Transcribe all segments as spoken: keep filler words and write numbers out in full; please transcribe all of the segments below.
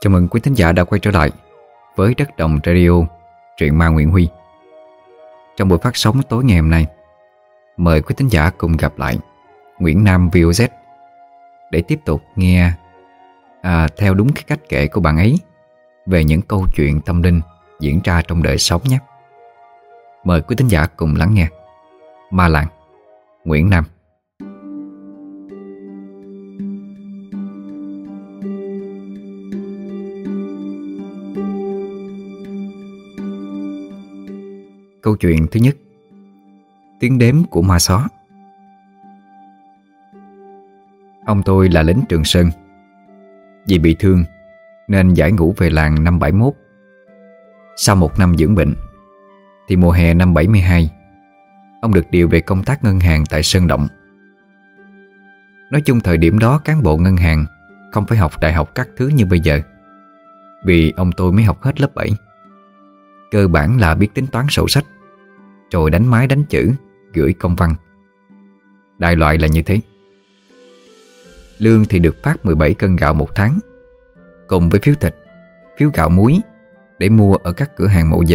Chào mừng quý thính giả đã quay trở lại với Đất Đồng Radio, truyện ma Nguyễn Huy. Trong buổi phát sóng tối ngày hôm nay, mời quý thính giả cùng gặp lại Nguyễn Nam vê o zét để tiếp tục nghe à, theo đúng cái cách kể của bạn ấy về những câu chuyện tâm linh diễn ra trong đời sống nhé. Mời quý thính giả cùng lắng nghe Ma Làng, Nguyễn Nam. Câu chuyện thứ nhất: tiếng đếm của ma xó. Ông tôi là lính Trường Sơn. Vì bị thương nên giải ngũ về làng năm bảy mốt. Sau một năm dưỡng bệnh thì mùa hè năm bảy mươi hai, ông được điều về công tác ngân hàng tại Sơn Động. Nói chung thời điểm đó cán bộ ngân hàng không phải học đại học các thứ như bây giờ, vì ông tôi mới học hết lớp bảy. Cơ bản là biết tính toán sổ sách, rồi đánh máy đánh chữ, gửi công văn. Đại loại là như thế. Lương thì được phát mười bảy cân gạo một tháng, cùng với phiếu thịt, phiếu gạo muối để mua ở các cửa hàng mậu dịch.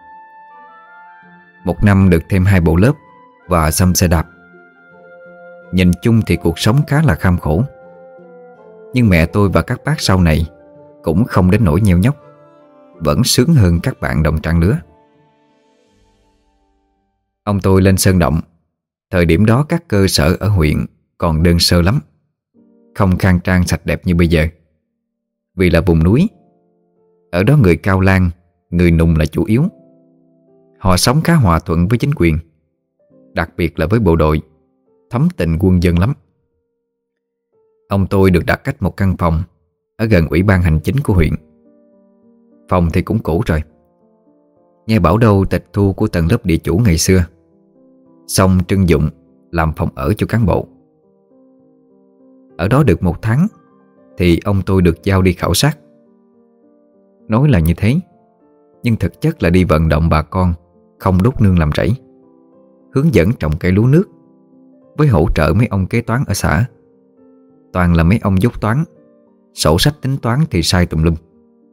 Một năm được thêm hai bộ lớp và xăm xe đạp. Nhìn chung thì cuộc sống khá là kham khổ. Nhưng mẹ tôi và các bác sau này cũng không đến nỗi nheo nhóc, vẫn sướng hơn các bạn đồng trang lứa. Ông tôi lên Sơn Động. Thời điểm đó các cơ sở ở huyện còn đơn sơ lắm, không khang trang sạch đẹp như bây giờ. Vì là vùng núi, ở đó người Cao Lan, người Nùng là chủ yếu. Họ sống khá hòa thuận với chính quyền, đặc biệt là với bộ đội, thấm tình quân dân lắm. Ông tôi được đặt cách một căn phòng ở gần ủy ban hành chính của huyện. Phòng thì cũng cũ rồi, nghe bảo đâu tịch thu của tầng lớp địa chủ ngày xưa, xong trưng dụng làm phòng ở cho cán bộ. Ở đó được một tháng thì ông tôi được giao đi khảo sát. Nói là như thế, nhưng thực chất là đi vận động bà con không đốt nương làm rẫy, hướng dẫn trồng cây lúa nước, với hỗ trợ mấy ông kế toán ở xã. Toàn là mấy ông dốt toán, sổ sách tính toán thì sai tùm lum.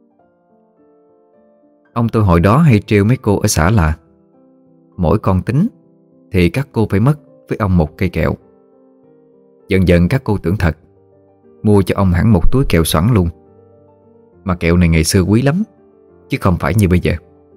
Ông tôi hồi đó hay trêu mấy cô ở xã là mỗi con tính thì các cô phải mất với ông một cây kẹo. Dần dần các cô tưởng thật, mua cho ông hẳn một túi kẹo xoắn luôn. Mà kẹo này ngày xưa quý lắm, chứ không phải như bây giờ.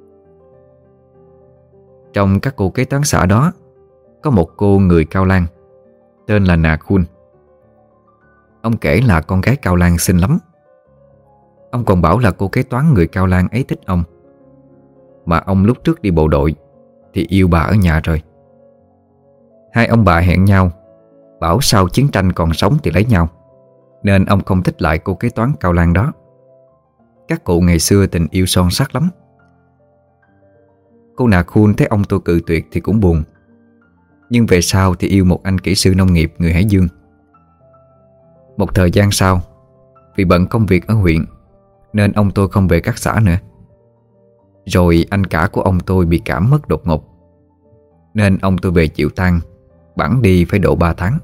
Trong các cô kế toán xã đó, có một cô người Cao Lan, tên là Nà Khun. Ông kể là con gái Cao Lan xinh lắm. Ông còn bảo là cô kế toán người Cao Lan ấy thích ông, mà ông lúc trước đi bộ đội thì yêu bà ở nhà rồi. Hai ông bà hẹn nhau, bảo sau chiến tranh còn sống thì lấy nhau, nên ông không thích lại cô kế toán Cao Lan đó. Các cụ ngày xưa tình yêu son sắc lắm. Cô Nà Khun thấy ông tôi cự tuyệt thì cũng buồn, nhưng về sau thì yêu một anh kỹ sư nông nghiệp người Hải Dương. Một thời gian sau, vì bận công việc ở huyện nên ông tôi không về các xã nữa. Rồi anh cả của ông tôi bị cảm mất đột ngột, nên ông tôi về chịu tang, bẵng đi phải độ ba tháng.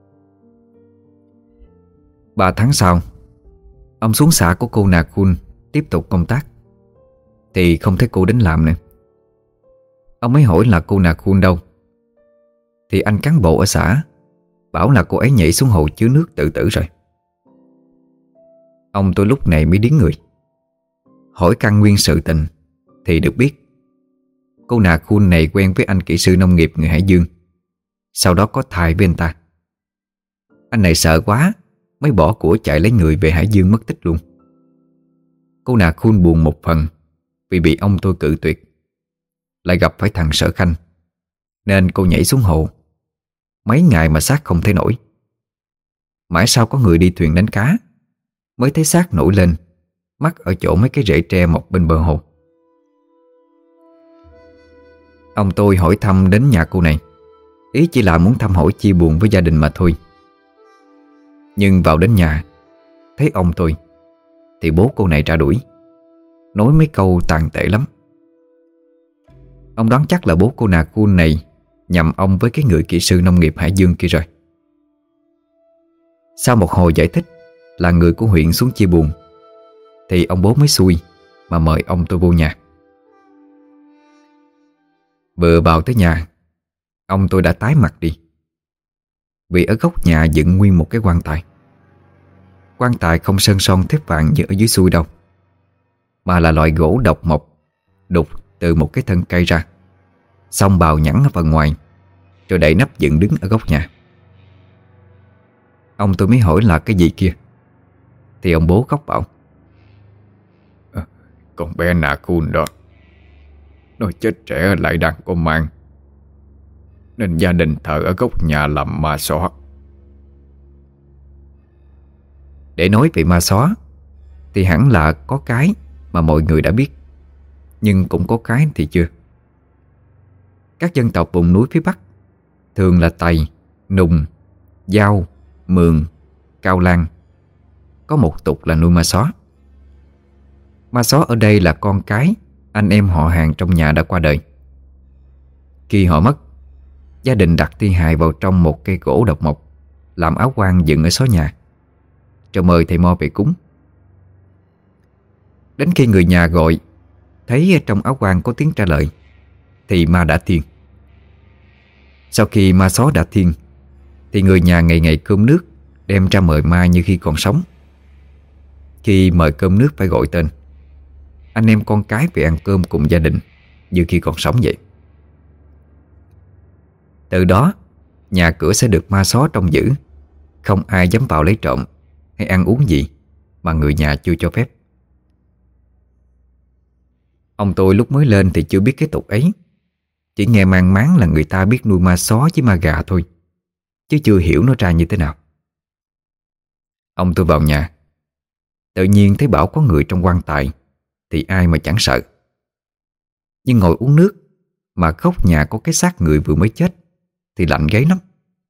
Ba tháng sau, ông xuống xã của cô Nà Khun tiếp tục công tác, thì không thấy cô đến làm nữa. Ông mới hỏi là cô Nà Khun đâu, thì anh cán bộ ở xã bảo là cô ấy nhảy xuống hồ chứa nước tự tử rồi. Ông tôi lúc này mới điếng người. Hỏi căn nguyên sự tình thì được biết cô Nà Khun này quen với anh kỹ sư nông nghiệp người Hải Dương, sau đó có thai với anh ta. Anh này sợ quá mới bỏ của chạy lấy người về Hải Dương mất tích luôn. Cô Nà Khun buồn một phần vì bị ông tôi cự tuyệt, lại gặp phải thằng Sở Khanh, nên cô nhảy xuống hồ. Mấy ngày mà xác không thấy nổi. Mãi sau có người đi thuyền đánh cá mới thấy xác nổi lên, mắc ở chỗ mấy cái rễ tre mọc bên bờ hồ. Ông tôi hỏi thăm đến nhà cô này, ý chỉ là muốn thăm hỏi chia buồn với gia đình mà thôi. Nhưng vào đến nhà, thấy ông tôi thì bố cô này ra đuổi, nói mấy câu tàn tệ lắm. Ông đoán chắc là bố cô Nà Khun này nhầm ông với cái người kỹ sư nông nghiệp Hải Dương kia rồi. Sau một hồi giải thích là người của huyện xuống chia buồn, thì ông bố mới xui mà mời ông tôi vô nhà. Vừa vào tới nhà, ông tôi đã tái mặt đi. Vì ở góc nhà dựng nguyên một cái quan tài. Quan tài không sơn son thép vàng như ở dưới xuôi đâu, mà là loại gỗ độc mộc đục từ một cái thân cây ra, xong bào nhẵn ở phần ngoài, rồi đậy nắp dựng đứng ở góc nhà. Ông tôi mới hỏi là cái gì kia, thì ông bố khóc bảo: "À, con bé nà khôn đó, nó chết trẻ lại đang có mang, nên gia đình thờ ở góc nhà làm ma xóa." Để nói về ma xóa thì hẳn là có cái mà mọi người đã biết, nhưng cũng có cái thì chưa. Các dân tộc vùng núi phía Bắc, thường là Tày, Nùng, Dao, Mường, Cao Lan, có một tục là nuôi ma xóa. Ma xóa ở đây là con cái anh em họ hàng trong nhà đã qua đời. Khi họ mất, gia đình đặt thi hài vào trong một cây gỗ độc mộc, làm áo quan dựng ở xó nhà, rồi mời thầy mo về cúng. Đến khi người nhà gọi, thấy trong áo quan có tiếng trả lời, thì ma đã thiên. Sau khi ma xóa đã thiên, thì người nhà ngày ngày cơm nước đem ra mời ma như khi còn sống. Khi mời cơm nước phải gọi tên, anh em con cái về ăn cơm cùng gia đình như khi còn sống vậy. Từ đó, nhà cửa sẽ được ma xóa trông giữ, không ai dám vào lấy trộm hay ăn uống gì mà người nhà chưa cho phép. Ông tôi lúc mới lên thì chưa biết cái tục ấy, chỉ nghe mang máng là người ta biết nuôi ma xóa với ma gà thôi, chứ chưa hiểu nó ra như thế nào. Ông tôi vào nhà, tự nhiên thấy bảo có người trong quan tài thì ai mà chẳng sợ. Nhưng ngồi uống nước mà góc nhà có cái xác người vừa mới chết thì lạnh gáy lắm.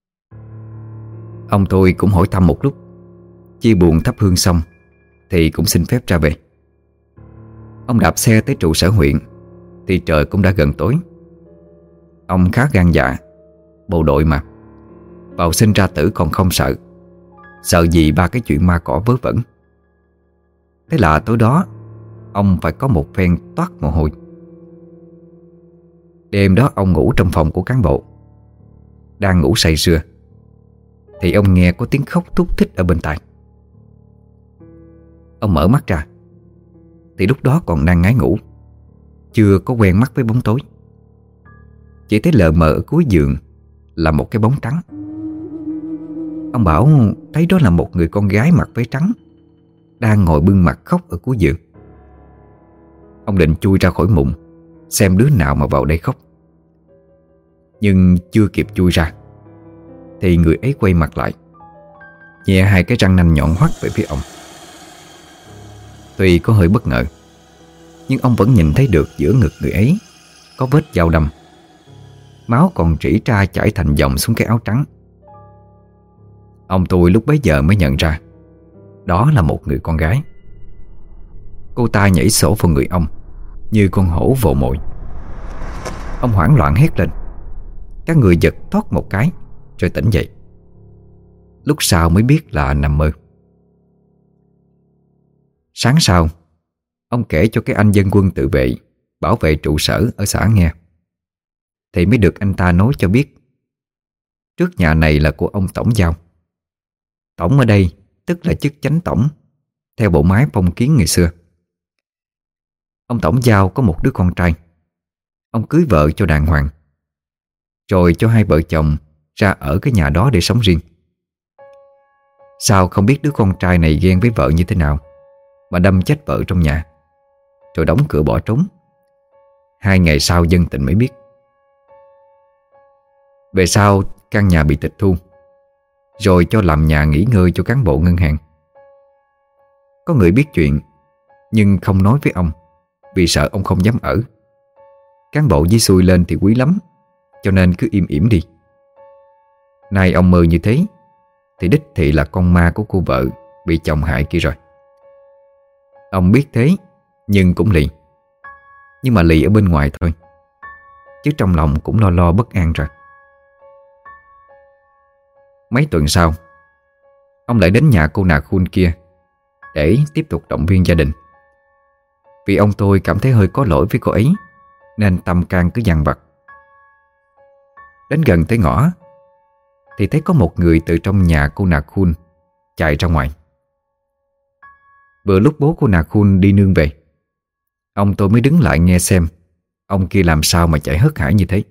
Ông tôi cũng hỏi thăm một lúc, chia buồn thắp hương xong thì cũng xin phép ra về. Ông đạp xe tới trụ sở huyện thì trời cũng đã gần tối. Ông khá gan dạ, bộ đội mà, vào sinh ra tử còn không sợ, sợ gì ba cái chuyện ma cỏ vớ vẩn. Thế là tối đó ông phải có một phen toát mồ hôi. Đêm đó ông ngủ trong phòng của cán bộ. Đang ngủ say sưa thì ông nghe có tiếng khóc thút thít ở bên tai. Ông mở mắt ra thì lúc đó còn đang ngái ngủ, chưa có quen mắt với bóng tối. Chỉ thấy lờ mờ ở cuối giường là một cái bóng trắng. Ông bảo thấy đó là một người con gái mặc váy trắng đang ngồi bưng mặt khóc ở cuối giường. Ông định chui ra khỏi mụn xem đứa nào mà vào đây khóc. Nhưng chưa kịp chui ra thì người ấy quay mặt lại, nhẹ hai cái răng nanh nhọn hoắt về phía ông. Tuy có hơi bất ngờ, nhưng ông vẫn nhìn thấy được giữa ngực người ấy có vết dao đâm, máu còn rỉ ra chảy thành dòng xuống cái áo trắng. Ông tôi lúc bấy giờ mới nhận ra đó là một người con gái. Cô ta nhảy sổ vào người ông như con hổ vồ mồi. Ông hoảng loạn hét lên. Các người giật thoát một cái rồi tỉnh dậy. Lúc sau mới biết là nằm mơ. Sáng sau, ông kể cho cái anh dân quân tự vệ bảo vệ trụ sở ở xã nghe, thì mới được anh ta nói cho biết trước nhà này là của ông Tổng Giao. Tổng ở đây tức là chức chánh tổng theo bộ máy phong kiến ngày xưa. Ông Tổng Giao có một đứa con trai. Ông cưới vợ cho đàng hoàng, rồi cho hai vợ chồng ra ở cái nhà đó để sống riêng. Sao không biết đứa con trai này ghen với vợ như thế nào mà đâm chết vợ trong nhà, rồi đóng cửa bỏ trốn. Hai ngày sau dân tình mới biết. Về sau căn nhà bị tịch thu, rồi cho làm nhà nghỉ ngơi cho cán bộ ngân hàng. Có người biết chuyện nhưng không nói với ông, vì sợ ông không dám ở. Cán bộ dưới xuôi lên thì quý lắm, cho nên cứ im ỉm đi. Nay ông mơ như thế thì đích thị là con ma của cô vợ bị chồng hại kia rồi. Ông biết thế nhưng cũng lì. Nhưng mà lì ở bên ngoài thôi, chứ trong lòng cũng lo lo bất an rồi. Mấy tuần sau, ông lại đến nhà cô nàng Khun kia để tiếp tục động viên gia đình. Vì ông tôi cảm thấy hơi có lỗi với cô ấy, nên tâm can cứ dằn vặt. Đến gần tới ngõ thì thấy có một người từ trong nhà cô Nà Khun chạy ra ngoài. Vừa lúc bố cô Nà Khun đi nương về, ông tôi mới đứng lại nghe xem ông kia làm sao mà chạy hớt hải như thế.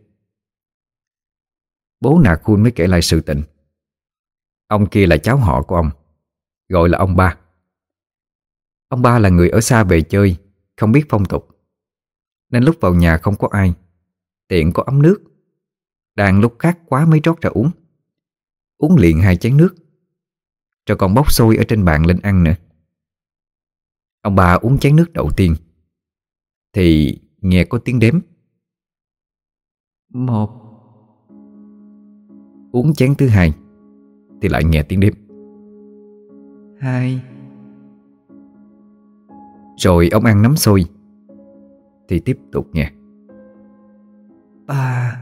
Bố Nà Khun mới kể lại sự tình. Ông kia là cháu họ của ông, gọi là ông Ba. Ông Ba là người ở xa về chơi, không biết phong tục, nên lúc vào nhà không có ai, tiện có ấm nước, đang lúc khát quá mới trót ra uống. Uống liền hai chén nước, rồi còn bốc xôi ở trên bàn lên ăn nữa. Ông Ba uống chén nước đầu tiên thì nghe có tiếng đếm. Một. Uống chén thứ hai thì lại nghe tiếng đếm. Hai. Rồi ông ăn nắm xôi thì tiếp tục nghe. Ba.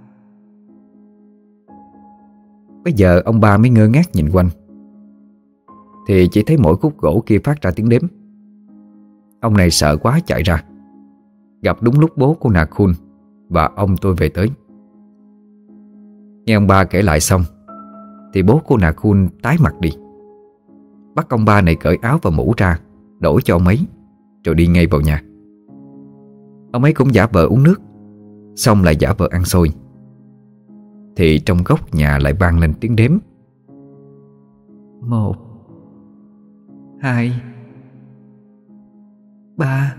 Bây giờ ông Ba mới ngơ ngác nhìn quanh, thì chỉ thấy mỗi khúc gỗ kia phát ra tiếng đếm. Ông này sợ quá chạy ra, gặp đúng lúc bố của Nà Khun và ông tôi về tới. Nghe ông Ba kể lại xong thì bố cô Nà Khun tái mặt đi, bắt ông Ba này cởi áo và mũ ra, đổi cho ông ấy, rồi đi ngay vào nhà. Ông ấy cũng giả vờ uống nước, xong lại giả vờ ăn xôi. Thì trong góc nhà lại vang lên tiếng đếm. Một. Hai. Ba.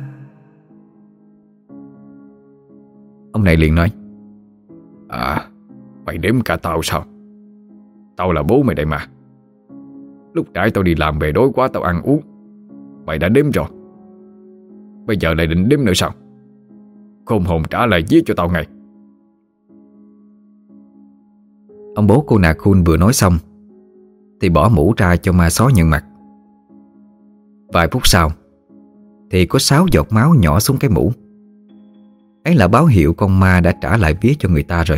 Ông này liền nói: À, mày đếm cả tao sao? Tao là bố mày đây mà. Lúc nãy tao đi làm về đói quá tao ăn uống, mày đã đếm rồi. Bây giờ lại định đếm nữa sao? Khôn hồn trả lời giết cho tao ngay. Ông bố cô Nà Khun vừa nói xong thì bỏ mũ ra cho ma só nhận mặt. Vài phút sau thì có sáu giọt máu nhỏ xuống cái mũ. Ấy là báo hiệu con ma đã trả lại vía cho người ta rồi.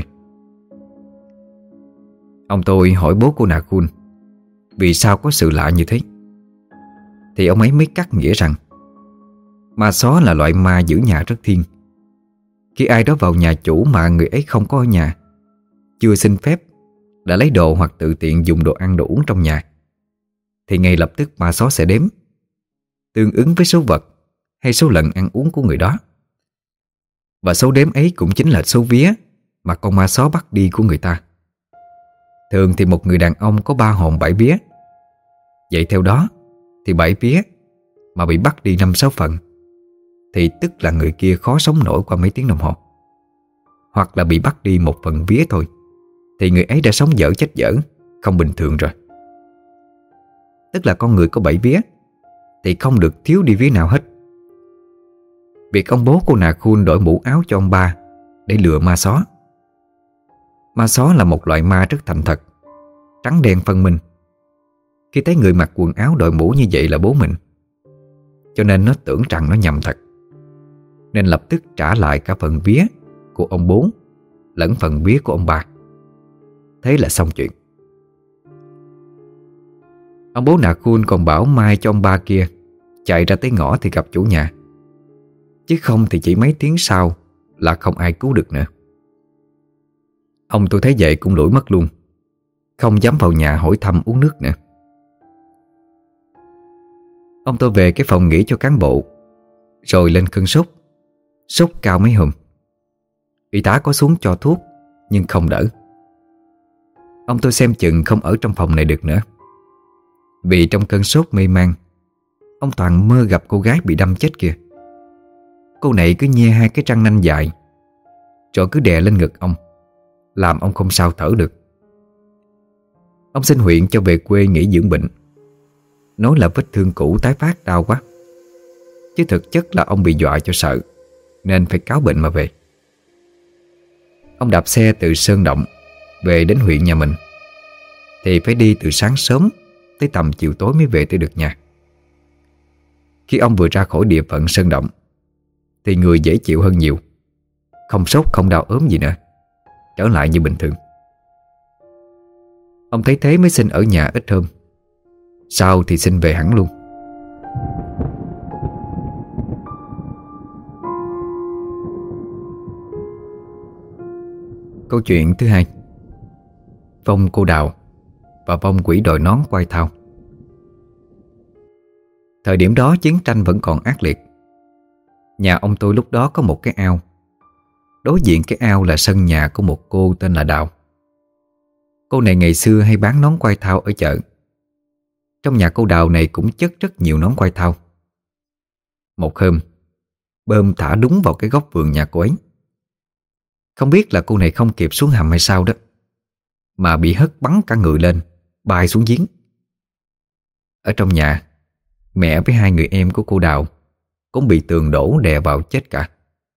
Ông tôi hỏi bố cô Nà Khun vì sao có sự lạ như thế, thì ông ấy mới cắt nghĩa rằng ma só là loại ma giữ nhà rất thiêng. Khi ai đó vào nhà chủ mà người ấy không có ở nhà, chưa xin phép, đã lấy đồ hoặc tự tiện dùng đồ ăn đồ uống trong nhà, thì ngay lập tức ma só sẽ đếm, tương ứng với số vật hay số lần ăn uống của người đó. Và số đếm ấy cũng chính là số vía mà con ma só bắt đi của người ta. Thường thì một người đàn ông có ba hồn bảy vía. Vậy theo đó thì bảy vía mà bị bắt đi năm sáu phần, thì tức là người kia khó sống nổi qua mấy tiếng đồng hồ. Hoặc là bị bắt đi một phần vía thôi, thì người ấy đã sống dở chết dở, không bình thường rồi. Tức là con người có bảy vía thì không được thiếu đi vía nào hết. Việc ông bố cô Nà Khun đổi mũ áo cho ông Ba để lừa ma só. Ma só là một loại ma rất thành thật, trắng đen phân minh. Khi thấy người mặc quần áo đội mũ như vậy là bố mình, cho nên nó tưởng rằng nó nhầm thật, nên lập tức trả lại cả phần vía của ông bố lẫn phần vía của ông Ba. Thế là xong chuyện. Ông bố Nà Khun còn bảo mai cho ông Ba kia chạy ra tới ngõ thì gặp chủ nhà, chứ không thì chỉ mấy tiếng sau là không ai cứu được nữa. Ông tôi thấy vậy cũng lủi mất luôn, không dám vào nhà hỏi thăm uống nước nữa. Ông tôi về cái phòng nghỉ cho cán bộ, rồi lên cơn sốt. Sốt cao mấy hôm. Y tá có xuống cho thuốc nhưng không đỡ. Ông tôi xem chừng không ở trong phòng này được nữa, vì trong cơn sốt mê man, ông toàn mơ gặp cô gái bị đâm chết kìa. Cô này cứ nhe hai cái răng nanh dài, rồi cứ đè lên ngực ông, làm ông không sao thở được. Ông xin huyện cho về quê nghỉ dưỡng bệnh, nói là vết thương cũ tái phát đau quá, chứ thực chất là ông bị dọa cho sợ, nên phải cáo bệnh mà về. Ông đạp xe từ Sơn Động về đến huyện nhà mình, thì phải đi từ sáng sớm tới tầm chiều tối mới về tới được nhà. Khi ông vừa ra khỏi địa phận Sơn Động thì người dễ chịu hơn nhiều, không sốt không đau ốm gì nữa, trở lại như bình thường. Ông thấy thế mới xin ở nhà ít hôm, sau thì xin về hẳn luôn. Câu chuyện thứ hai: Vong cô đào và vong quỷ đội nón quai thao. Thời điểm đó chiến tranh vẫn còn ác liệt. Nhà ông tôi lúc đó có một cái ao. Đối diện cái ao là sân nhà của một cô tên là Đào. Cô này ngày xưa hay bán nón quai thao ở chợ. Trong nhà cô Đào này cũng chất rất nhiều nón quai thao. Một hôm, bơm thả đúng vào cái góc vườn nhà cô ấy. Không biết là cô này không kịp xuống hầm hay sao đó, mà bị hất bắn cả người lên, bay xuống giếng. Ở trong nhà, mẹ với hai người em của cô Đào cũng bị tường đổ đè vào chết cả.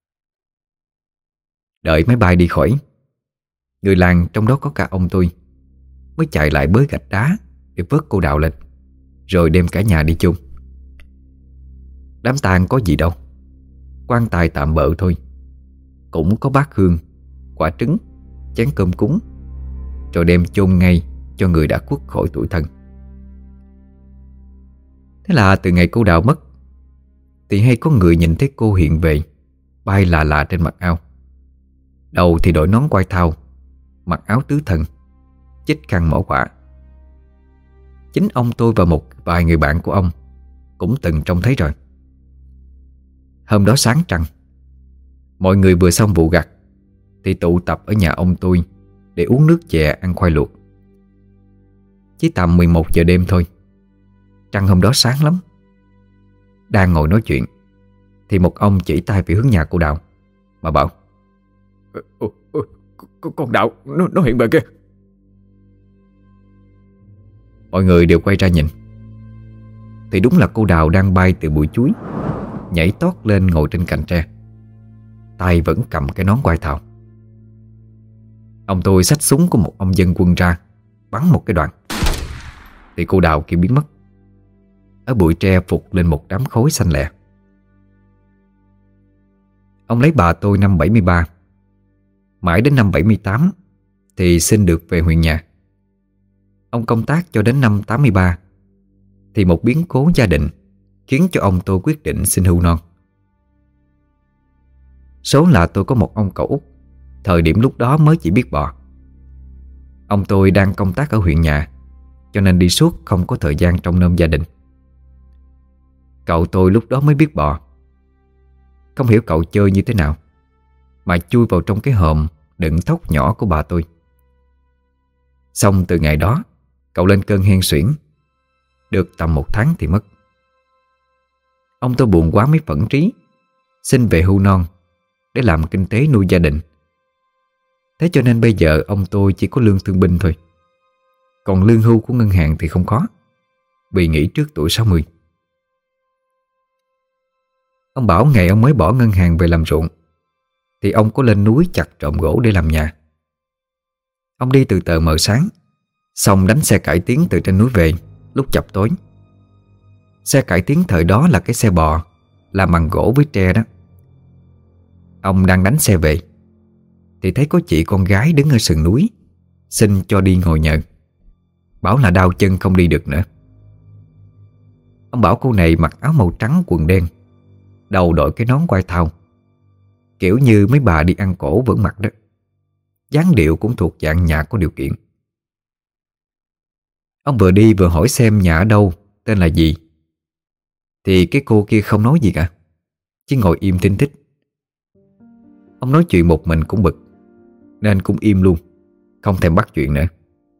Đợi máy bay đi khỏi, người làng trong đó có cả ông tôi mới chạy lại bới gạch đá để vớt cô Đào lên, rồi đem cả nhà đi chôn. Đám tang có gì đâu, quan tài tạm bợ thôi. Cũng có bát hương, quả trứng, chén cơm cúng, rồi đem chôn ngay cho người đã khuất khỏi tuổi thân. Thế là từ ngày cô Đào mất thì hay có người nhìn thấy cô hiện về, bay lạ lạ trên mặt ao. Đầu thì đội nón quai thao, mặc áo tứ thân, chích khăn mỏ quả. Chính ông tôi và một vài người bạn của ông cũng từng trông thấy rồi. Hôm đó sáng trăng, mọi người vừa xong vụ gặt thì tụ tập ở nhà ông tôi để uống nước chè, ăn khoai luộc. Chỉ tầm mười một giờ đêm thôi. Trăng hôm đó sáng lắm. Đang ngồi nói chuyện thì một ông chỉ tay về hướng nhà cô Đào mà bảo: Ồ, ồ, con Đào nó, nó hiện về kia. Mọi người đều quay ra nhìn thì đúng là cô Đào đang bay từ bụi chuối, nhảy tót lên ngồi trên cành tre, tay vẫn cầm cái nón quai thao. Ông tôi xách súng của một ông dân quân ra, bắn một cái đoạn thì cô Đào kia biến mất. Ở bụi tre phục lên một đám khói xanh lẹ. Ông lấy bà tôi năm bảy mươi ba. Mãi đến năm bảy mươi tám thì xin được về huyện nhà. Ông công tác cho đến năm tám mươi ba thì một biến cố gia đình khiến cho ông tôi quyết định xin hưu non. Số là tôi có một ông cậu út, thời điểm lúc đó mới chỉ biết bò. Ông tôi đang công tác ở huyện nhà, cho nên đi suốt không có thời gian trông nom gia đình. Cậu tôi lúc đó mới biết bò. Không hiểu cậu chơi như thế nào mà chui vào trong cái hòm đựng thóc nhỏ của bà tôi. Xong từ ngày đó cậu lên cơn hen suyễn. Được tầm một tháng thì mất. Ông tôi buồn quá mới phẫn trí xin về hưu non để làm kinh tế nuôi gia đình. Thế cho nên bây giờ ông tôi chỉ có lương thương binh thôi. Còn lương hưu của ngân hàng thì không có, vì nghỉ trước tuổi sáu mươi. Ông bảo ngày ông mới bỏ ngân hàng về làm ruộng thì ông có lên núi chặt trộm gỗ để làm nhà. Ông đi từ tờ mờ sáng, xong đánh xe cải tiến từ trên núi về lúc chập tối. Xe cải tiến thời đó là cái xe bò làm bằng gỗ với tre đó. Ông đang đánh xe về thì thấy có chị con gái đứng ở sườn núi xin cho đi ngồi nhờ, bảo là đau chân không đi được nữa. Ông bảo cô này mặc áo màu trắng quần đen, đầu đội cái nón quai thao, kiểu như mấy bà đi ăn cổ vẫn mặc đó. Dáng điệu cũng thuộc dạng nhà có điều kiện. Ông vừa đi vừa hỏi xem nhà ở đâu, tên là gì, thì cái cô kia không nói gì cả, chỉ ngồi im thinh thích. Ông nói chuyện một mình cũng bực, nên cũng im luôn, không thèm bắt chuyện nữa.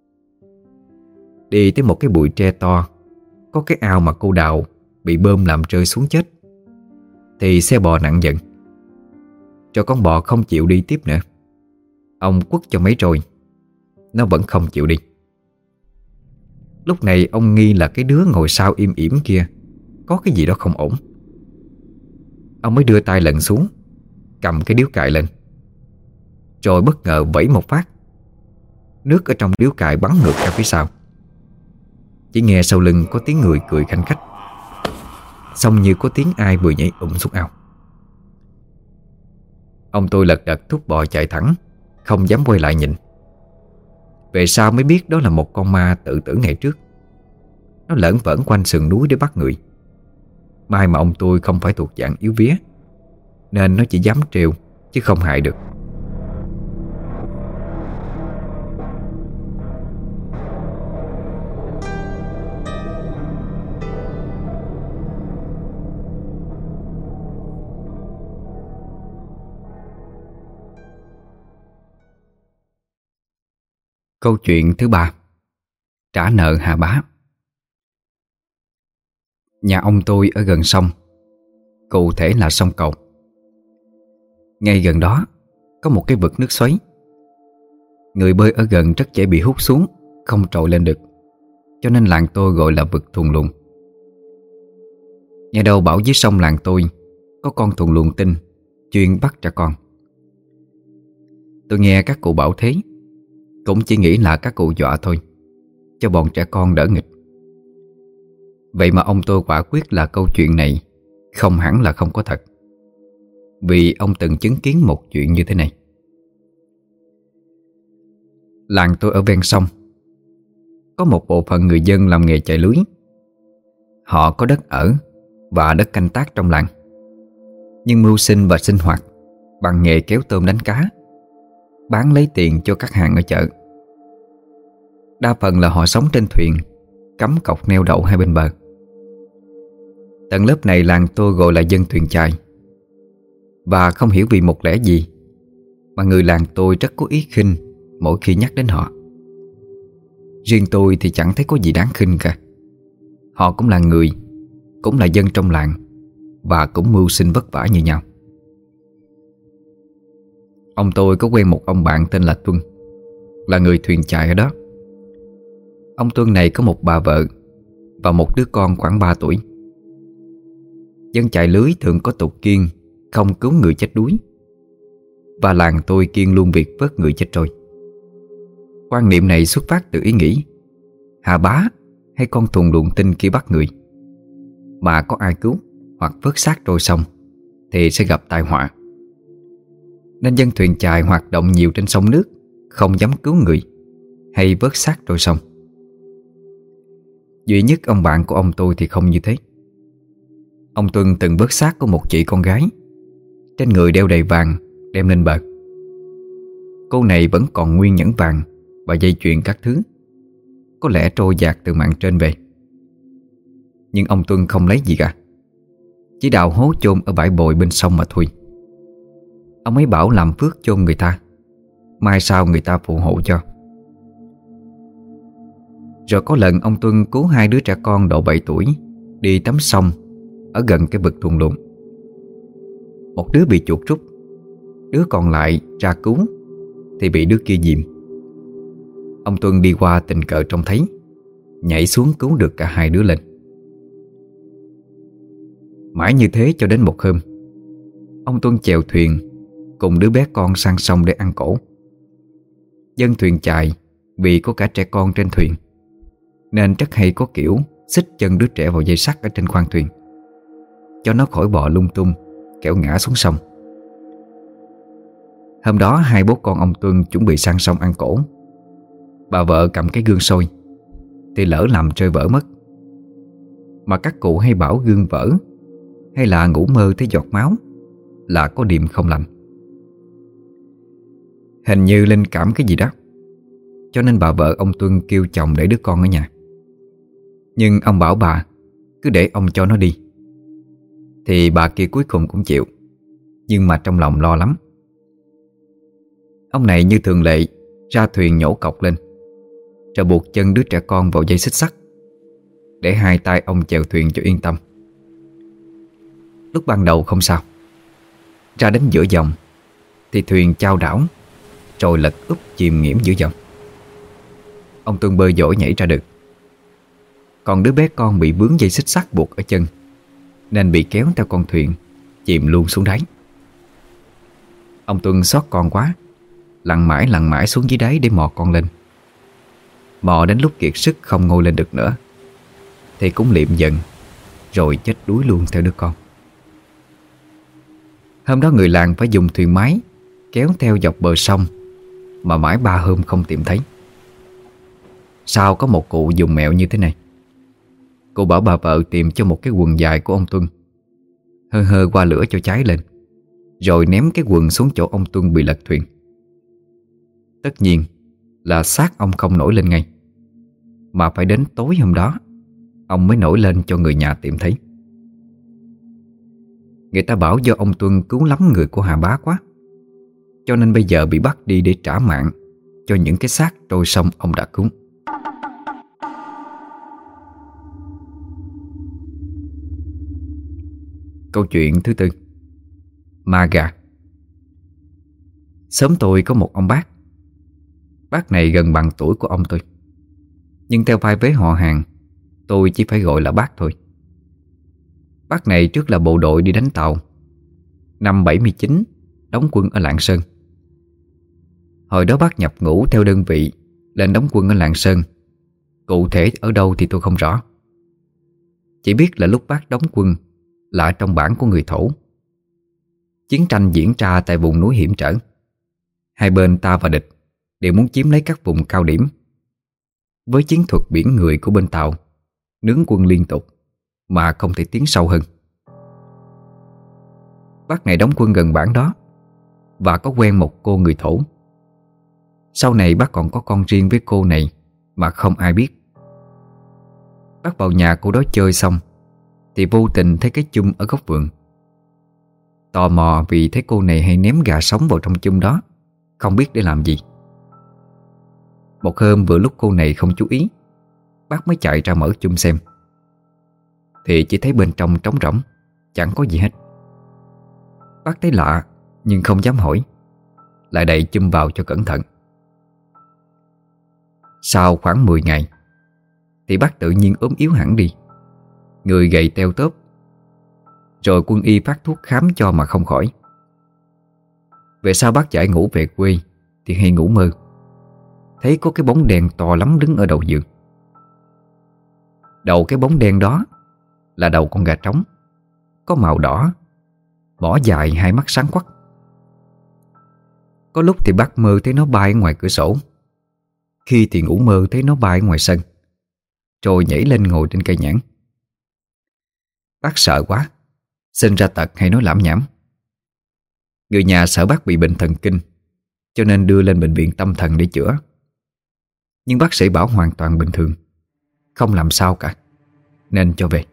Đi tới một cái bụi tre to, có cái ao mà cô Đào bị bơm làm rơi xuống chết, thì xe bò nặng giận. Cho con bò không chịu đi tiếp nữa. Ông quất cho mấy rồi, nó vẫn không chịu đi. Lúc này ông nghi là cái đứa ngồi sau im ỉm kia có cái gì đó không ổn. Ông mới đưa tay lần xuống, cầm cái điếu cày lên, rồi bất ngờ vẩy một phát. Nước ở trong điếu cày bắn ngược ra phía sau. Chỉ nghe sau lưng có tiếng người cười khanh khách, xong như có tiếng ai vừa nhảy ùm xuống ao. Ông tôi lật đật thúc bò chạy thẳng, không dám quay lại nhìn. Về sau mới biết đó là một con ma tự tử ngày trước. Nó lởn vởn quanh sườn núi để bắt người. May mà ông tôi không phải thuộc dạng yếu vía, nên nó chỉ dám trêu chứ không hại được. Câu chuyện thứ ba: trả nợ Hà Bá. Nhà ông tôi ở gần sông, cụ thể là sông Cầu. Ngay gần đó có một cái vực nước xoáy. Người bơi ở gần rất dễ bị hút xuống, không trội lên được, cho nên làng tôi gọi là vực thùng lùn. Nghe đâu bảo dưới sông làng tôi có con thùng lùn tinh chuyên bắt trẻ con. Tôi nghe các cụ bảo thế, cũng chỉ nghĩ là các cụ dọa thôi, cho bọn trẻ con đỡ nghịch. Vậy mà ông tôi quả quyết là câu chuyện này không hẳn là không có thật, vì ông từng chứng kiến một chuyện như thế này. Làng tôi ở ven sông, có một bộ phận người dân làm nghề chài lưới. Họ có đất ở và đất canh tác trong làng, nhưng mưu sinh và sinh hoạt bằng nghề kéo tôm đánh cá, bán lấy tiền cho các hàng ở chợ. Đa phần là họ sống trên thuyền cắm cọc neo đậu hai bên bờ. Tầng lớp này làng tôi gọi là dân thuyền chài. Và không hiểu vì một lẽ gì mà người làng tôi rất có ý khinh mỗi khi nhắc đến họ. Riêng tôi thì chẳng thấy có gì đáng khinh cả. Họ cũng là người, cũng là dân trong làng, và cũng mưu sinh vất vả như nhau. Ông tôi có quen một ông bạn tên là Tuân, là người thuyền chài ở đó. Ông Tuân này có một bà vợ và một đứa con khoảng ba tuổi. Dân chài lưới thường có tục kiêng không cứu người chết đuối, và làng tôi kiêng luôn việc vớt người chết trôi. Quan niệm này xuất phát từ ý nghĩ Hà Bá hay con thùng lùn tinh kia bắt người, mà có ai cứu hoặc vớt xác trôi sông thì sẽ gặp tai họa. Nên dân thuyền chài hoạt động nhiều trên sông nước, không dám cứu người hay vớt xác trôi sông. Duy nhất ông bạn của ông tôi thì không như thế. Ông Tuân từng vớt xác của một chị con gái, trên người đeo đầy vàng, đem lên bờ. Cô này vẫn còn nguyên nhẫn vàng và dây chuyền các thứ, có lẽ trôi dạt từ mạn trên về. Nhưng ông Tuân không lấy gì cả, chỉ đào hố chôn ở bãi bồi bên sông mà thôi. Ông ấy bảo làm phước chôn người ta, mai sau người ta phù hộ cho. Rồi có lần ông Tuân cứu hai đứa trẻ con độ bảy tuổi đi tắm sông ở gần cái vực thùng lùn. Một đứa bị chuột rút, đứa còn lại ra cứu thì bị đứa kia dìm. Ông Tuân đi qua tình cờ trông thấy, nhảy xuống cứu được cả hai đứa lên. Mãi như thế cho đến một hôm, ông Tuân chèo thuyền cùng đứa bé con sang sông để ăn cỗ. Dân thuyền chài vì có cả trẻ con trên thuyền, nên rất hay có kiểu xích chân đứa trẻ vào dây sắt ở trên khoang thuyền, cho nó khỏi bò lung tung kẻo ngã xuống sông. Hôm đó hai bố con ông Tuân chuẩn bị sang sông ăn cỗ. Bà vợ cầm cái gương soi thì lỡ làm rơi vỡ mất. Mà các cụ hay bảo gương vỡ hay là ngủ mơ thấy giọt máu là có điềm không lành. Hình như linh cảm cái gì đó, cho nên bà vợ ông Tuân kêu chồng để đứa con ở nhà. Nhưng ông bảo bà cứ để ông cho nó đi. Thì bà kia cuối cùng cũng chịu, nhưng mà trong lòng lo lắm. Ông này như thường lệ ra thuyền nhổ cọc lên, rồi buộc chân đứa trẻ con vào dây xích sắt, để hai tay ông chèo thuyền cho yên tâm. Lúc ban đầu không sao, ra đến giữa dòng thì thuyền chao đảo, rồi lật úp chìm nghiễm giữa dòng. Ông Tuân bơi dỗi nhảy ra được, còn đứa bé con bị vướng dây xích sắt buộc ở chân, nên bị kéo theo con thuyền chìm luôn xuống đáy. Ông Tuân xót con quá, lặn mãi lặn mãi xuống dưới đáy để mò con lên. Mò đến lúc kiệt sức không ngồi lên được nữa thì cũng liệm dần, rồi chết đuối luôn theo đứa con. Hôm đó người làng phải dùng thuyền máy kéo theo dọc bờ sông, mà mãi ba hôm không tìm thấy. Sau có một cụ dùng mẹo như thế này. Cụ bảo bà vợ tìm cho một cái quần dài của ông Tuân, hơ hơ qua lửa cho cháy lên, rồi ném cái quần xuống chỗ ông Tuân bị lật thuyền. Tất nhiên là xác ông không nổi lên ngay, mà phải đến tối hôm đó ông mới nổi lên cho người nhà tìm thấy. Người ta bảo do ông Tuân cứu lắm người của Hà Bá quá, cho nên bây giờ bị bắt đi để trả mạng, cho những cái xác trôi sông ông đã cứu. Câu chuyện thứ tư: Ma gà. Xóm tôi có một ông bác. Bác này gần bằng tuổi của ông tôi, nhưng theo vai vế họ hàng, tôi chỉ phải gọi là bác thôi. Bác này trước là bộ đội đi đánh tàu. Năm bảy mươi chín đóng quân ở Lạng Sơn. Hồi đó bác nhập ngũ theo đơn vị lên đóng quân ở Lạng Sơn. Cụ thể ở đâu thì tôi không rõ. Chỉ biết là lúc bác đóng quân là ở trong bản của người Thổ. Chiến tranh diễn ra tại vùng núi hiểm trở. Hai bên ta và địch đều muốn chiếm lấy các vùng cao điểm. Với chiến thuật biển người của bên Tàu, nướng quân liên tục mà không thể tiến sâu hơn. Bác này đóng quân gần bản đó và có quen một cô người Thổ. Sau này bác còn có con riêng với cô này mà không ai biết. Bác vào nhà cô đó chơi xong thì vô tình thấy cái chum ở góc vườn. Tò mò vì thấy cô này hay ném gà sống vào trong chum đó, không biết để làm gì. Một hôm vừa lúc cô này không chú ý, bác mới chạy ra mở chum xem, thì chỉ thấy bên trong trống rỗng, chẳng có gì hết. Bác thấy lạ nhưng không dám hỏi, lại đậy chum vào cho cẩn thận. Sau khoảng mười ngày thì bác tự nhiên ốm yếu hẳn đi, người gầy teo tóp. Rồi quân y phát thuốc khám cho mà không khỏi. Về sau bác chạy ngủ về quê thì hay ngủ mơ, thấy có cái bóng đen to lắm đứng ở đầu giường. Đầu cái bóng đen đó là đầu con gà trống, có màu đỏ, mỏ dài, hai mắt sáng quắc. Có lúc thì bác mơ thấy nó bay ngoài cửa sổ, khi thì ngủ mơ thấy nó bay ngoài sân, rồi nhảy lên ngồi trên cây nhãn. Bác sợ quá, sinh ra tật hay nói lảm nhảm. Người nhà sợ bác bị bệnh thần kinh, cho nên đưa lên bệnh viện tâm thần để chữa. Nhưng bác sĩ bảo hoàn toàn bình thường, không làm sao cả, nên cho về.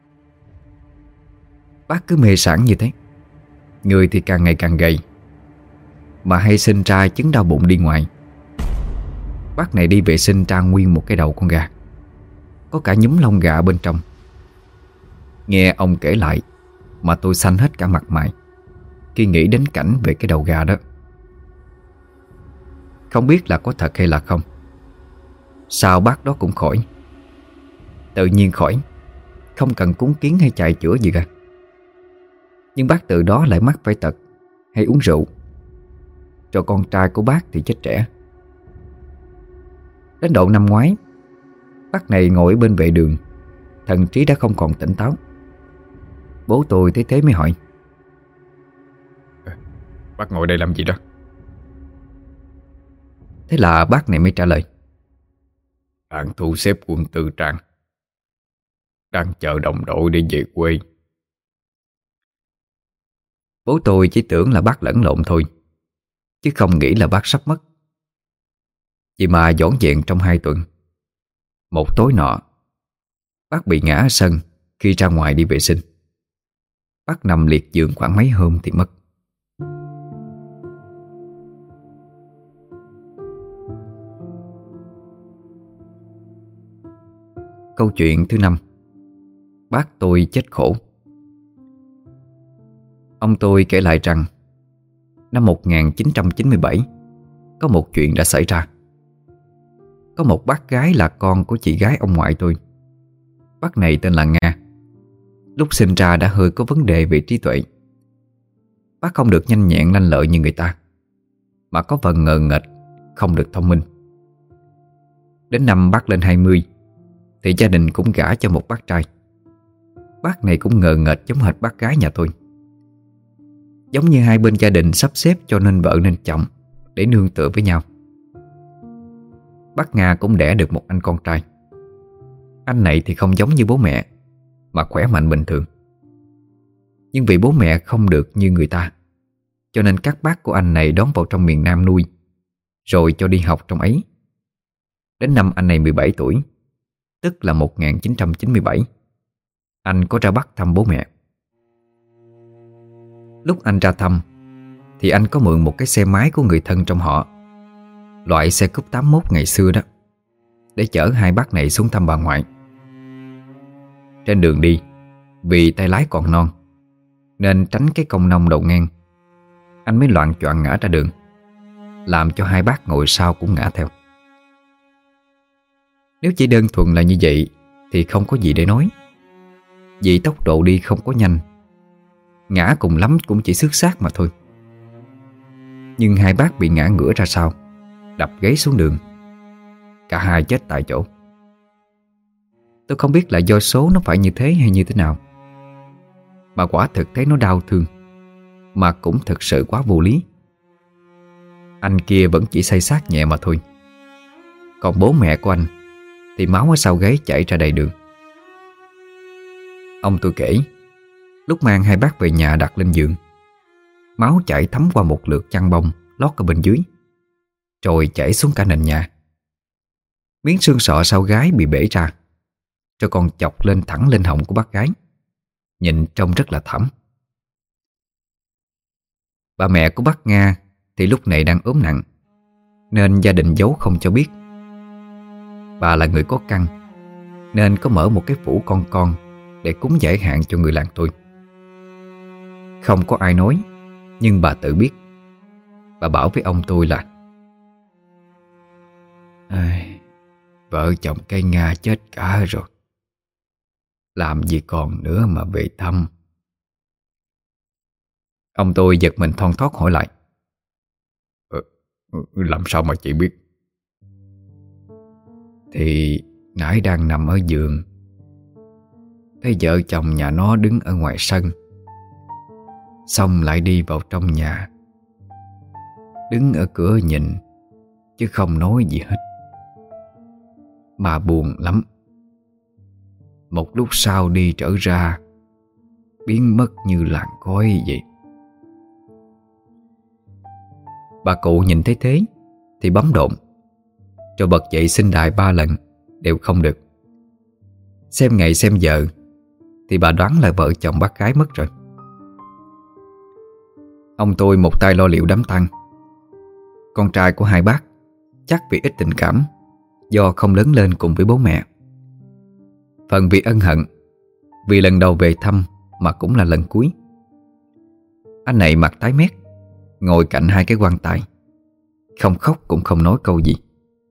Bác cứ mê sảng như thế, người thì càng ngày càng gầy, mà hay sinh ra chứng đau bụng đi ngoài. Bác này đi vệ sinh ra nguyên một cái đầu con gà, có cả nhúm lông gà bên trong. Nghe ông kể lại mà tôi xanh hết cả mặt mày khi nghĩ đến cảnh về cái đầu gà đó. Không biết là có thật hay là không. Sao bác đó cũng khỏi, tự nhiên khỏi, không cần cúng kiến hay chạy chữa gì cả. Nhưng bác từ đó lại mắc phải tật hay uống rượu, cho con trai của bác thì chết trẻ. Đến độ năm ngoái, bác này ngồi bên vệ đường, thần trí đã không còn tỉnh táo. Bố tôi thấy thế mới hỏi: Bác ngồi đây làm gì đó? Thế là bác này mới trả lời: Đang thu xếp quân tư trang, đang chờ đồng đội để về quê. Bố tôi chỉ tưởng là bác lẫn lộn thôi, chứ không nghĩ là bác sắp mất. Vậy mà dõn dẹn trong hai tuần, một tối nọ, bác bị ngã ở sân khi ra ngoài đi vệ sinh. Bác nằm liệt giường khoảng mấy hôm thì mất. Câu chuyện thứ năm: Bác tôi chết khổ. Ông tôi kể lại rằng năm một nghìn chín trăm chín mươi bảy có một chuyện đã xảy ra. Có một bác gái là con của chị gái ông ngoại tôi. Bác này tên là Nga. Lúc sinh ra đã hơi có vấn đề về trí tuệ. Bác không được nhanh nhẹn lanh lợi như người ta, mà có phần ngờ nghệch, không được thông minh. Đến năm bác lên hai mươi thì gia đình cũng gả cho một bác trai. Bác này cũng ngờ nghệch giống hệt bác gái nhà tôi. Giống như hai bên gia đình sắp xếp cho nên vợ nên chồng để nương tựa với nhau. Bác Nga cũng đẻ được một anh con trai. Anh này thì không giống như bố mẹ, mà khỏe mạnh bình thường. Nhưng vì bố mẹ không được như người ta, cho nên các bác của anh này đón vào trong miền Nam nuôi, rồi cho đi học trong ấy. Đến năm anh này mười bảy tuổi, tức là một nghìn chín trăm chín mươi bảy, anh có ra Bắc thăm bố mẹ. Lúc anh ra thăm thì anh có mượn một cái xe máy của người thân trong họ. loại xe cúp tám mốt ngày xưa đó, để chở hai bác này xuống thăm bà ngoại. Trên đường đi, vì tay lái còn non nên tránh cái cong nông đầu ngang, anh mới loạng choạng ngã ra đường, làm cho hai bác ngồi sau cũng ngã theo. Nếu chỉ đơn thuần là như vậy thì không có gì để nói, vì tốc độ đi không có nhanh, ngã cùng lắm cũng chỉ xước xác mà thôi. Nhưng hai bác bị ngã ngửa ra sau, đập gáy xuống đường, cả hai chết tại chỗ. Tôi không biết là do số nó phải như thế hay như thế nào, mà quả thực thấy nó đau thương, mà cũng thực sự quá vô lý. Anh kia vẫn chỉ xây xát nhẹ mà thôi, còn bố mẹ của anh thì máu ở sau gáy chảy ra đầy đường. Ông tôi kể, lúc mang hai bác về nhà đặt lên giường, máu chảy thấm qua một lượt chăn bông lót ở bên dưới, rồi chảy xuống cả nền nhà. Miếng xương sọ sau gáy bị bể ra, cho còn chọc lên thẳng lên họng của bác gái, nhìn trông rất là thảm. Bà mẹ của bác Nga thì lúc này đang ốm nặng, nên gia đình giấu không cho biết. Bà là người có căn, nên có mở một cái phủ con con để cúng giải hạn cho người làng tôi. Không có ai nói, nhưng bà tự biết. Bà bảo với ông tôi là: "Ai, vợ chồng cây Nga chết cả rồi, làm gì còn nữa mà về thăm." Ông tôi giật mình thon thót hỏi lại: "Ờ, làm sao mà chị biết?" "Thì nãy đang nằm ở giường, thấy vợ chồng nhà nó đứng ở ngoài sân, xong lại đi vào trong nhà, đứng ở cửa nhìn chứ không nói gì hết. Mà buồn lắm. Một lúc sau đi trở ra, biến mất như làn khói vậy." Bà cụ nhìn thấy thế thì bấm độn, rồi bật dậy xin đài ba lần đều không được. Xem ngày xem giờ thì bà đoán là vợ chồng bác gái mất rồi. Ông tôi một tay lo liệu đám tang. Con trai của hai bác chắc vì ít tình cảm, do không lớn lên cùng với bố mẹ, phần vì ân hận, vì lần đầu về thăm mà cũng là lần cuối. Anh này mặt tái mét, ngồi cạnh hai cái quan tài, không khóc cũng không nói câu gì.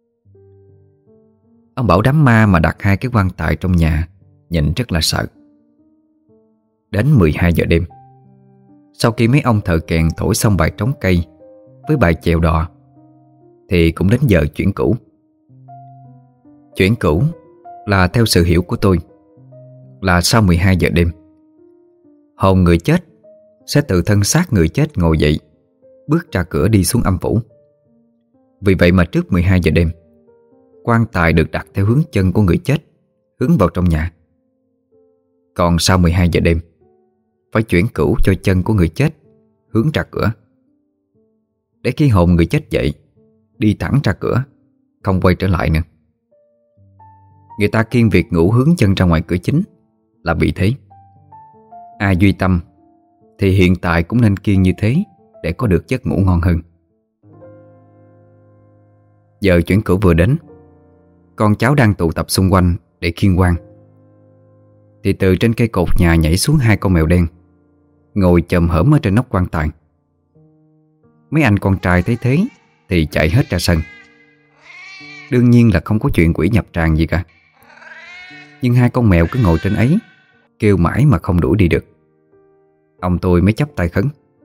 Ông bảo đám ma mà đặt hai cái quan tài trong nhà nhìn rất là sợ. Đến mười hai giờ đêm, sau khi mấy ông thợ kèn thổi xong bài trống cây với bài chèo đò, thì cũng đến giờ chuyển cửu. Chuyển cửu là theo sự hiểu của tôi là sau mười hai giờ đêm, hồn người chết sẽ tự thân xác người chết ngồi dậy, bước ra cửa đi xuống âm phủ. Vì vậy mà trước mười hai giờ đêm, quan tài được đặt theo hướng chân của người chết, hướng vào trong nhà. Còn sau mười hai giờ đêm, phải chuyển cửu cho chân của người chết hướng ra cửa, để khi hồn người chết dậy, đi thẳng ra cửa, không quay trở lại nữa. Người ta kiêng việc ngủ hướng chân ra ngoài cửa chính là vì thế. Ai duy tâm thì hiện tại cũng nên kiêng như thế, để có được giấc ngủ ngon hơn. Giờ chuyển cửu vừa đến, con cháu đang tụ tập xung quanh để khiêng quan, thì từ trên cây cột nhà nhảy xuống hai con mèo đen, ngồi chồm hổm ở trên nóc quan tài. Mấy anh con trai thấy thế thì chạy hết ra sân. Đương nhiên là không có chuyện quỷ nhập tràng gì cả, nhưng hai con mèo cứ ngồi trên ấy, kêu mãi mà không đuổi đi được. Ông tôi mới chắp tay khấn: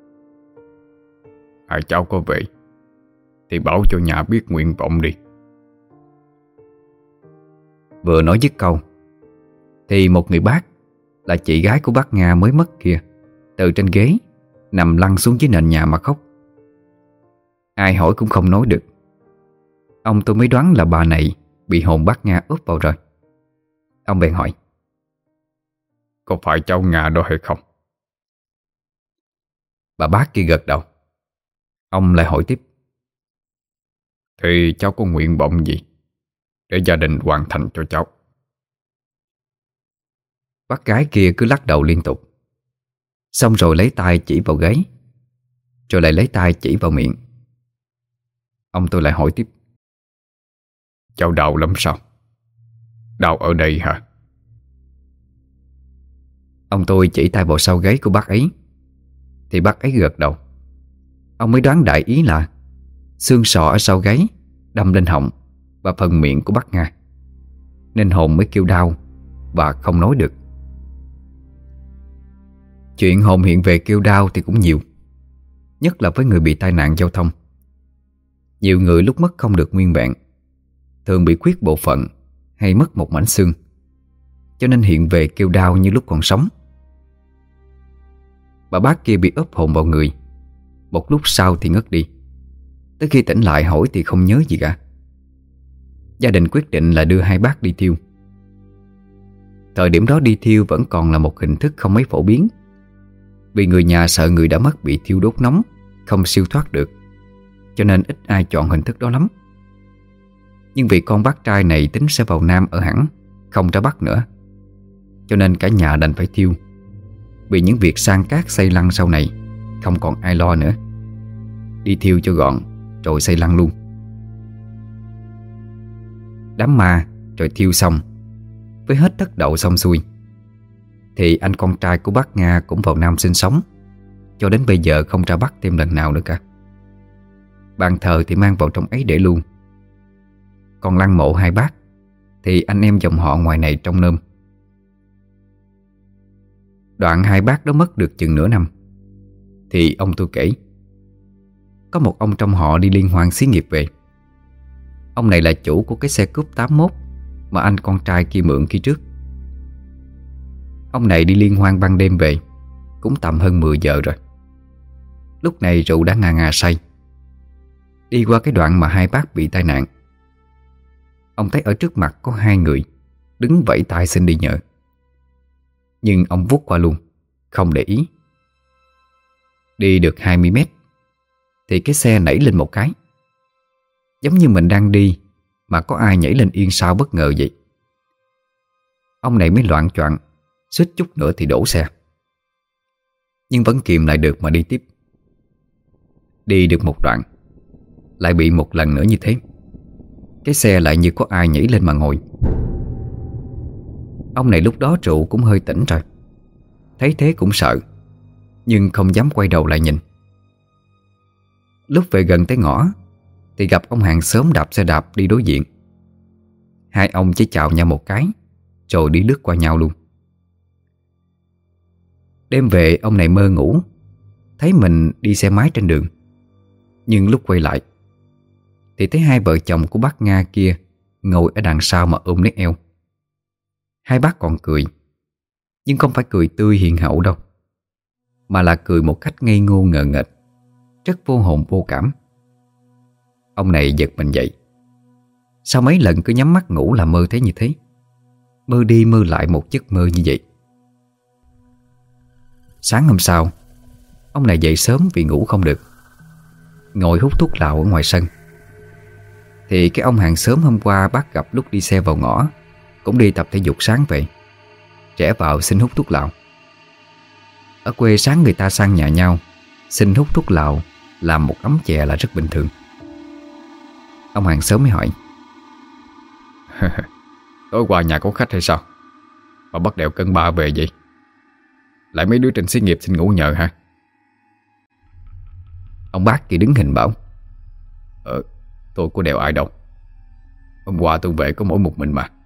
"Hai cháu có về thì bảo cho nhà biết nguyện vọng đi." Vừa nói dứt câu thì một người bác, là chị gái của bác Nga mới mất kia, từ trên ghế nằm lăn xuống dưới nền nhà mà khóc. Ai hỏi cũng không nói được. Ông tôi mới đoán là bà này bị hồn bác Nga úp vào rồi. Ông bèn hỏi: "Có phải cháu Nga đó hay không?" Bà bác kia gật đầu. Ông lại hỏi tiếp: "Thì cháu có nguyện vọng gì để gia đình hoàn thành cho cháu?" Bác gái kia cứ lắc đầu liên tục, xong rồi lấy tay chỉ vào gáy, rồi lại lấy tay chỉ vào miệng. Ông tôi lại hỏi tiếp: Cháu đau lắm sao? Đau ở đây hả? Ông tôi chỉ tay vào sau gáy của bác ấy. Thì bác ấy gật đầu. Ông mới đoán đại ý là xương sọ ở sau gáy đâm lên họng và phần miệng của bác Nga, nên hồn mới kêu đau và không nói được. Chuyện hồn hiện về kêu đau thì cũng nhiều, nhất là với người bị tai nạn giao thông. Nhiều người lúc mất không được nguyên vẹn, thường bị khuyết bộ phận hay mất một mảnh xương, cho nên hiện về kêu đau như lúc còn sống. Bà bác kia bị ốp hồn vào người, một lúc sau thì ngất đi. Tới khi tỉnh lại hỏi thì không nhớ gì cả. Gia đình quyết định là đưa hai bác đi thiêu. Thời điểm đó đi thiêu vẫn còn là một hình thức không mấy phổ biến, vì người nhà sợ người đã mất bị thiêu đốt nóng, không siêu thoát được, cho nên ít ai chọn hình thức đó lắm. Nhưng vì con bác trai này tính sẽ vào Nam ở hẳn, không ra Bắc nữa, cho nên cả nhà đành phải thiêu. Vì những việc san cát xây lăng sau này không còn ai lo nữa. Đi thiêu cho gọn rồi xây lăng luôn. Đám ma rồi thiêu xong, với hết tất đậu xong xuôi, thì anh con trai của bác Nga cũng vào Nam sinh sống, cho đến bây giờ không ra Bắc thêm lần nào nữa cả. Bàn thờ thì mang vào trong ấy để luôn. Còn lăng mộ hai bác thì anh em dòng họ ngoài này trông nom. Đoạn hai bác đó mất được chừng nửa năm, thì ông tôi kể có một ông trong họ đi liên hoan xí nghiệp về. Ông này là chủ của cái xe cúp tám mốt mà anh con trai kia mượn khi trước. Ông này đi liên hoan ban đêm về cũng tầm hơn mười giờ rồi. Lúc này rượu đã ngà ngà say. Đi qua cái đoạn mà hai bác bị tai nạn, ông thấy ở trước mặt có hai người đứng vẫy tay xin đi nhờ, nhưng ông vút qua luôn, không để ý. Đi được hai mươi mét thì cái xe nảy lên một cái, giống như mình đang đi mà có ai nhảy lên yên sau bất ngờ vậy. Ông này mới loạng choạng, suýt chút nữa thì đổ xe, nhưng vẫn kìm lại được mà đi tiếp. Đi được một đoạn lại bị một lần nữa như thế. Cái xe lại như có ai nhảy lên mà ngồi. Ông này lúc đó rượu cũng hơi tỉnh rồi, thấy thế cũng sợ, nhưng không dám quay đầu lại nhìn. Lúc về gần tới ngõ thì gặp ông hàng xóm đạp xe đạp đi đối diện. Hai ông chỉ chào nhau một cái rồi đi lướt qua nhau luôn. Đêm về ông này mơ ngủ, thấy mình đi xe máy trên đường. Nhưng lúc quay lại thì thấy hai vợ chồng của bác Nga kia ngồi ở đằng sau mà ôm lấy eo. Hai bác còn cười, nhưng không phải cười tươi hiền hậu đâu, mà là cười một cách ngây ngô ngờ nghệch, rất vô hồn vô cảm. Ông này giật mình dậy. Sau mấy lần cứ nhắm mắt ngủ là mơ thấy như thế, mơ đi mơ lại một giấc mơ như vậy. Sáng hôm sau, ông này dậy sớm vì ngủ không được, ngồi hút thuốc lào ở ngoài sân. Thì cái ông hàng xóm hôm qua bác gặp lúc đi xe vào ngõ cũng đi tập thể dục sáng về, rẽ vào xin hút thuốc lào. Ở quê sáng người ta sang nhà nhau xin hút thuốc lào, làm một ấm chè là rất bình thường. Ông hàng xóm mới hỏi: Tối qua nhà có khách hay sao mà bắt đèo cân ba về vậy? Lại mấy đứa trên xí nghiệp xin ngủ nhờ hả? Ông bác kia đứng hình bảo: Ờ, tôi có đèo ai đâu. Hôm qua tôi về có mỗi một mình mà.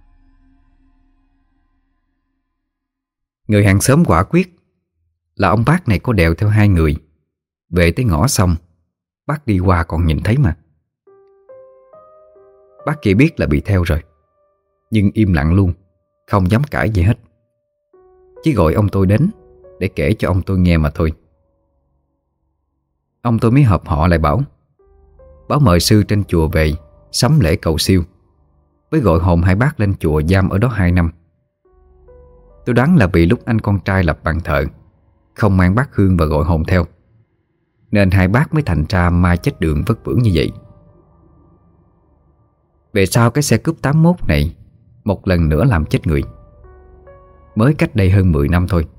Người hàng xóm quả quyết là ông bác này có đèo theo hai người. Về tới ngõ xong, bác đi qua còn nhìn thấy mà. Bác kia biết là bị theo rồi, nhưng im lặng luôn, không dám cãi gì hết. Chỉ gọi ông tôi đến để kể cho ông tôi nghe mà thôi. Ông tôi mới họp họ lại bảo Báo mời sư trên chùa về sắm lễ cầu siêu, với gọi hồn hai bác lên chùa giam ở đó hai năm. Tôi đoán là vì lúc anh con trai lập bàn thờ không mang bát hương và gọi hồn theo, nên hai bác mới thành ra ma chết đường vất vưởng như vậy. Về sau cái xe cúp tám mốt này một lần nữa làm chết người, mới cách đây hơn mười năm thôi.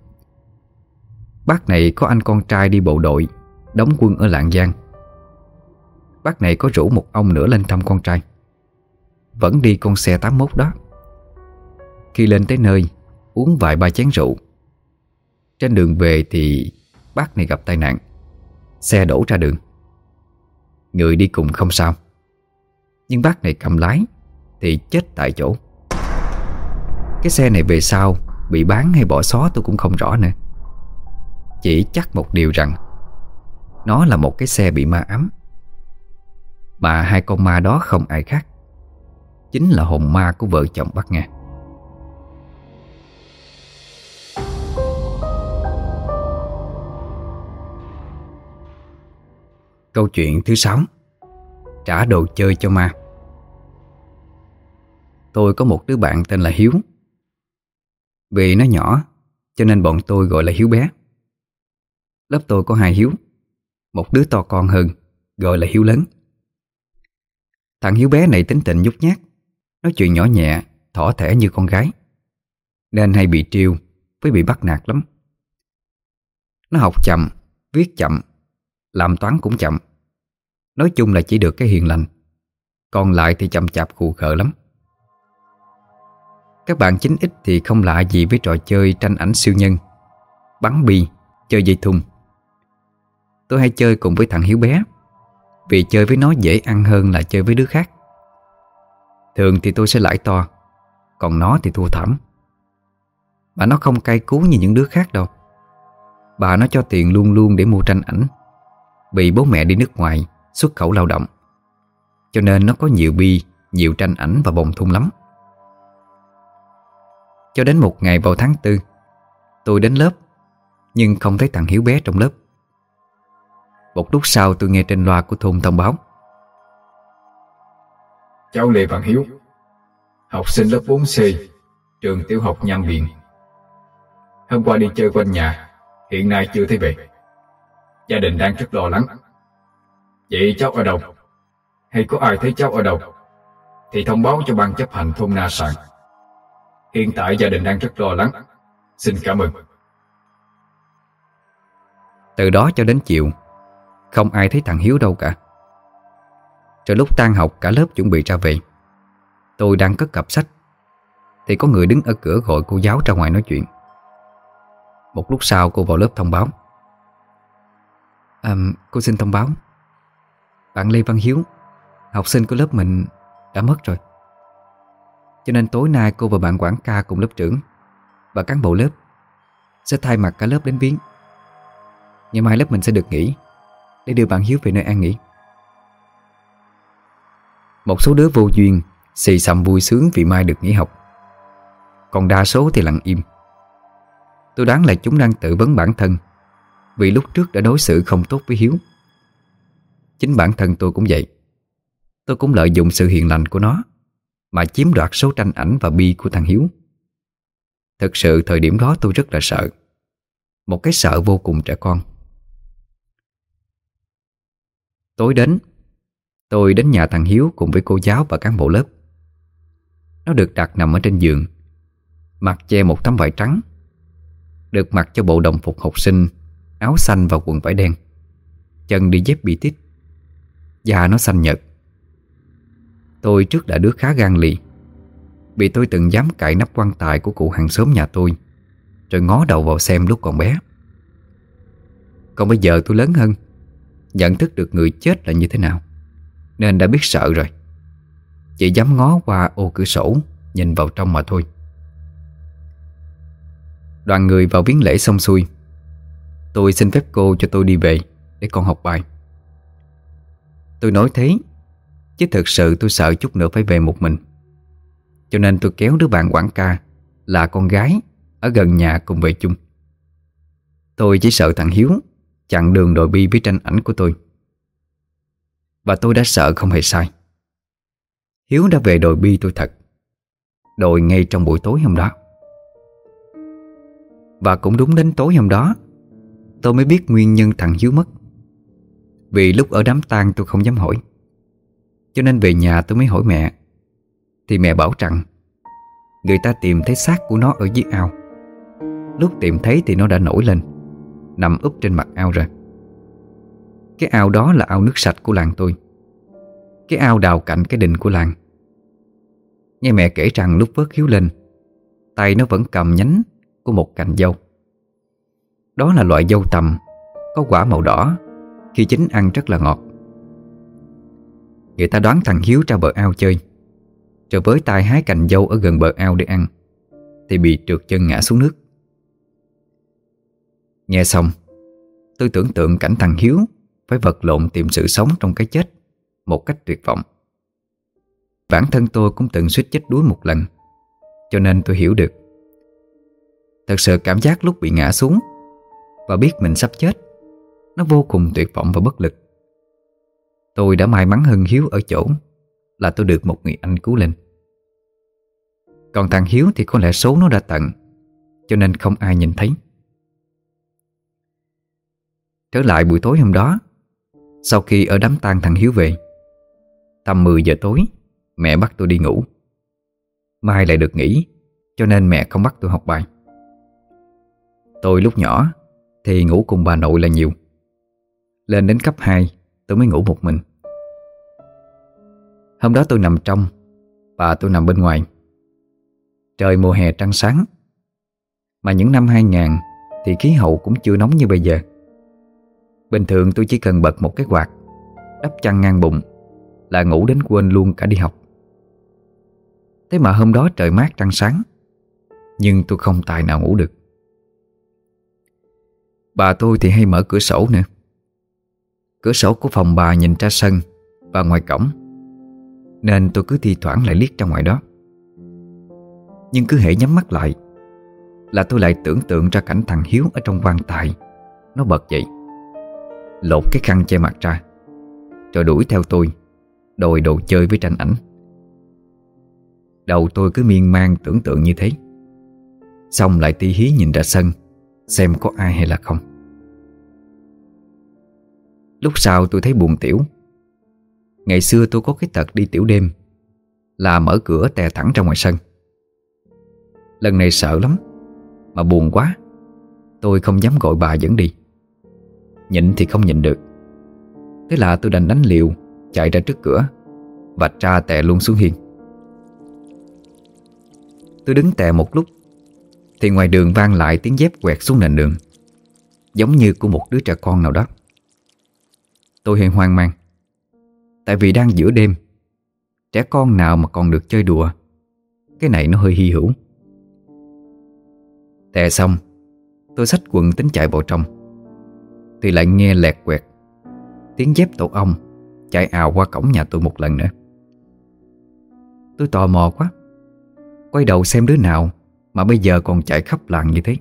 Bác này có anh con trai đi bộ đội, đóng quân ở Lạng Giang. bác này có rủ một ông nữa lên thăm con trai, vẫn đi con xe tám mốt đó. Khi lên tới nơi, uống vài ba chén rượu. Trên đường về thì bác này gặp tai nạn, xe đổ ra đường. Người đi cùng không sao, nhưng bác này cầm lái thì chết tại chỗ. Cái xe này về sau bị bán hay bỏ xó tôi cũng không rõ nữa. Chỉ chắc một điều rằng nó là một cái xe bị ma ám. Mà hai con ma đó không ai khác, chính là hồn ma của vợ chồng bác Nga. Câu chuyện thứ sáu: trả đồ chơi cho ma. Tôi có một đứa bạn tên là Hiếu. Vì nó nhỏ cho nên bọn tôi gọi là Hiếu bé. Lớp tôi có hai Hiếu, một đứa to con hơn gọi là Hiếu lớn. Thằng Hiếu bé này tính tình nhút nhát, nói chuyện nhỏ nhẹ, thỏ thẻ như con gái, nên hay bị trêu với bị bắt nạt lắm. Nó học chậm, viết chậm, làm toán cũng chậm. Nói chung là chỉ được cái hiền lành, còn lại thì chậm chạp khù khờ lắm. Các bạn chín x thì không lạ gì với trò chơi tranh ảnh siêu nhân, bắn bi, chơi dây thun. Tôi hay chơi cùng với thằng Hiếu bé, vì chơi với nó dễ ăn hơn là chơi với đứa khác. Thường thì tôi sẽ lãi to, còn nó thì thua thảm. Mà nó không cay cú như những đứa khác đâu. Bà nó cho tiền luôn luôn để mua tranh ảnh, vì bố mẹ đi nước ngoài xuất khẩu lao động, cho nên nó có nhiều bi, nhiều tranh ảnh và bông thun lắm. Cho đến một ngày vào tháng tư, tôi đến lớp nhưng không thấy thằng Hiếu bé trong lớp. Một lúc sau tôi nghe trên loa của thôn thông báo: cháu Lê Văn Hiếu, học sinh lớp bốn C, trường tiểu học Nham Biện. Hôm qua đi chơi quanh nhà, hiện nay chưa thấy về. Gia đình đang rất lo lắng. Vậy cháu ở đâu? Hay có ai thấy cháu ở đâu thì thông báo cho ban chấp hành thôn Na Sạn. Hiện tại gia đình đang rất lo lắng. Xin cảm ơn. Từ đó cho đến chiều, không ai thấy thằng Hiếu đâu cả. Rồi lúc tan học cả lớp chuẩn bị ra về, tôi đang cất cặp sách thì có người đứng ở cửa gọi cô giáo ra ngoài nói chuyện. Một lúc sau cô vào lớp thông báo: à, cô xin thông báo, bạn Lê Văn Hiếu, học sinh của lớp mình đã mất rồi. Cho nên tối nay cô và bạn quản ca cùng lớp trưởng và cán bộ lớp sẽ thay mặt cả lớp đến viếng. Ngày mai lớp mình sẽ được nghỉ để đưa bạn Hiếu về nơi an nghỉ. Một số đứa vô duyên xì xầm vui sướng vì mai được nghỉ học, còn đa số thì lặng im. Tôi đoán là chúng đang tự vấn bản thân, vì lúc trước đã đối xử không tốt với Hiếu. Chính bản thân tôi cũng vậy. Tôi cũng lợi dụng sự hiền lành của nó mà chiếm đoạt số tranh ảnh và bi của thằng Hiếu. Thực sự thời điểm đó tôi rất là sợ, một cái sợ vô cùng trẻ con. Tối đến, tôi đến nhà thằng Hiếu cùng với cô giáo và cán bộ lớp. Nó được đặt nằm ở trên giường, mặt che một tấm vải trắng, được mặc cho bộ đồng phục học sinh, áo xanh và quần vải đen, chân đi dép bi tít. Da nó xanh nhợt. Tôi trước đã đứa khá gan lì, vì tôi từng dám cạy nắp quan tài của cụ hàng xóm nhà tôi, rồi ngó đầu vào xem lúc còn bé. Còn bây giờ tôi lớn hơn, nhận thức được người chết là như thế nào, nên đã biết sợ rồi. Chỉ dám ngó qua ô cửa sổ nhìn vào trong mà thôi. Đoàn người vào viếng lễ xong xuôi, tôi xin phép cô cho tôi đi về để con học bài. Tôi nói thế, chứ thực sự tôi sợ chút nữa phải về một mình. Cho nên tôi kéo đứa bạn quản ca là con gái ở gần nhà cùng về chung. Tôi chỉ sợ thằng Hiếu chặn đường đòi bi với tranh ảnh của tôi. Và tôi đã sợ không hề sai. Hiếu đã về đòi bi tôi thật, đòi ngay trong buổi tối hôm đó. Và cũng đúng đến tối hôm đó, tôi mới biết nguyên nhân thằng Hiếu mất. Vì lúc ở đám tang tôi không dám hỏi, cho nên về nhà tôi mới hỏi mẹ. Thì mẹ bảo rằng người ta tìm thấy xác của nó ở dưới ao. Lúc tìm thấy thì nó đã nổi lên, nằm úp trên mặt ao rồi. Cái ao đó là ao nước sạch của làng tôi, cái ao đào cạnh cái đình của làng. Nghe mẹ kể rằng lúc vớt Hiếu lên, tay nó vẫn cầm nhánh của một cành dâu. Đó là loại dâu tằm có quả màu đỏ, khi chín ăn rất là ngọt. Người ta đoán thằng Hiếu ra bờ ao chơi, rồi với tay hái cành dâu ở gần bờ ao để ăn, thì bị trượt chân ngã xuống nước. Nghe xong, tôi tưởng tượng cảnh thằng Hiếu phải vật lộn tìm sự sống trong cái chết một cách tuyệt vọng. Bản thân tôi cũng từng suýt chết đuối một lần, cho nên tôi hiểu được. Thật sự cảm giác lúc bị ngã xuống và biết mình sắp chết, nó vô cùng tuyệt vọng và bất lực. Tôi đã may mắn hơn Hiếu ở chỗ là tôi được một người anh cứu lên. Còn thằng Hiếu thì có lẽ số nó đã tận, cho nên không ai nhìn thấy. Trở lại buổi tối hôm đó, sau khi ở đám tang thằng Hiếu về, tầm mười giờ tối, mẹ bắt tôi đi ngủ. Mai lại được nghỉ, cho nên mẹ không bắt tôi học bài. Tôi lúc nhỏ thì ngủ cùng bà nội là nhiều. Lên đến cấp hai tôi mới ngủ một mình. Hôm đó tôi nằm trong và tôi nằm bên ngoài. Trời mùa hè trăng sáng, mà những năm hai nghìn thì khí hậu cũng chưa nóng như bây giờ. Bình thường tôi chỉ cần bật một cái quạt, đắp chăn ngang bụng là ngủ đến quên luôn cả đi học. Thế mà hôm đó trời mát trăng sáng, nhưng tôi không tài nào ngủ được. Bà tôi thì hay mở cửa sổ nữa. Cửa sổ của phòng bà nhìn ra sân và ngoài cổng, nên tôi cứ thi thoảng lại liếc ra ngoài đó. Nhưng cứ hễ nhắm mắt lại là tôi lại tưởng tượng ra cảnh thằng Hiếu ở trong quan tài. Nó bật dậy, lột cái khăn che mặt ra, rồi đuổi theo tôi, đòi đồ chơi với tranh ảnh. Đầu tôi cứ miên man tưởng tượng như thế, xong lại tí hí nhìn ra sân xem có ai hay là không. Lúc sau tôi thấy buồn tiểu. Ngày xưa tôi có cái tật đi tiểu đêm là mở cửa tè thẳng ra ngoài sân. Lần này sợ lắm, mà buồn quá, tôi không dám gọi bà dẫn đi. Nhịn thì không nhịn được, thế là tôi đành đánh liều chạy ra trước cửa, vạch ra tè luôn xuống hiên. Tôi đứng tè một lúc thì ngoài đường vang lại tiếng dép quẹt xuống nền đường, giống như của một đứa trẻ con nào đó. Tôi hơi hoang mang, tại vì đang giữa đêm, trẻ con nào mà còn được chơi đùa. Cái này nó hơi hy hữu. Tè xong, tôi xách quần tính chạy vào trong, thì lại nghe lẹt quẹt tiếng dép tổ ong chạy ào qua cổng nhà tôi một lần nữa. Tôi tò mò quá, quay đầu xem đứa nào mà bây giờ còn chạy khắp làng như thế.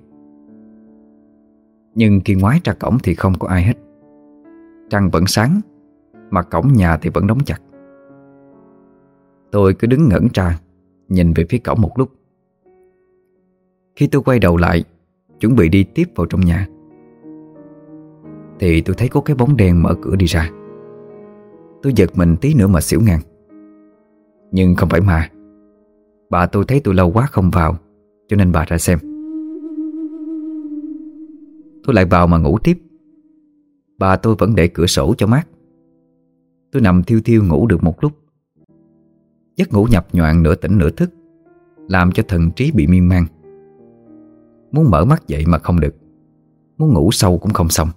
Nhưng khi ngoái ra cổng thì không có ai hết. Trăng vẫn sáng, mà cổng nhà thì vẫn đóng chặt. Tôi cứ đứng ngẩn ra, nhìn về phía cổng một lúc. Khi tôi quay đầu lại, chuẩn bị đi tiếp vào trong nhà, thì tôi thấy có cái bóng đen mở cửa đi ra. Tôi giật mình tí nữa mà xỉu ngang. Nhưng không phải ma. Bà tôi thấy tôi lâu quá không vào, cho nên bà ra xem. Tôi lại vào mà ngủ tiếp. Bà tôi vẫn để cửa sổ cho mát. Tôi nằm thiêu thiêu ngủ được một lúc. Giấc ngủ nhập nhoạng nửa tỉnh nửa thức, làm cho thần trí bị miên man. Muốn mở mắt dậy mà không được, muốn ngủ sâu cũng không xong.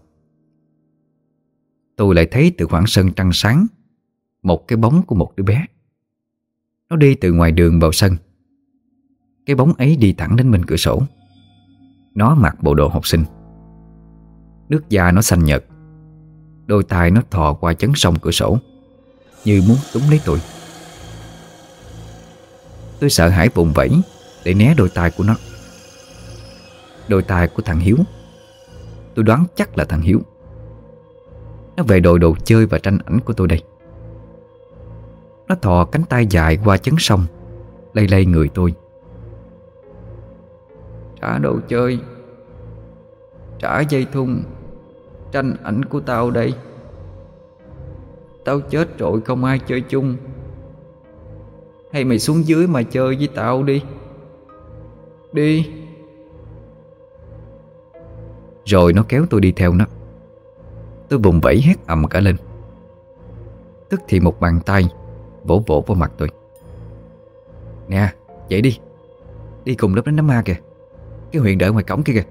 Tôi lại thấy từ khoảng sân trăng sáng một cái bóng của một đứa bé. Nó đi từ ngoài đường vào sân. Cái bóng ấy đi thẳng đến bên cửa sổ. Nó mặc bộ đồ học sinh. Nước da nó xanh nhợt. Đôi tai nó thò qua chắn song cửa sổ, như muốn túm lấy tôi. Tôi sợ hãi vùng vẫy để né đôi tai của nó. Đôi tai của thằng Hiếu. Tôi đoán chắc là thằng Hiếu. Nó về đòi đồ chơi và tranh ảnh của tôi đây. Nó thò cánh tay dài qua chấn sông, lay lay người tôi. Trả đồ chơi, trả dây thun, tranh ảnh của tao đây. Tao chết rồi không ai chơi chung. Hay mày xuống dưới mà chơi với tao đi. Đi. Rồi nó kéo tôi đi theo nó. Tôi vùng vẫy hét ầm cả lên. Tức thì một bàn tay vỗ vỗ vào mặt tôi. Nè, dậy đi. Đi cùng lớp đánh đám ma kìa. Cái Huyền đợi ngoài cổng kia kìa.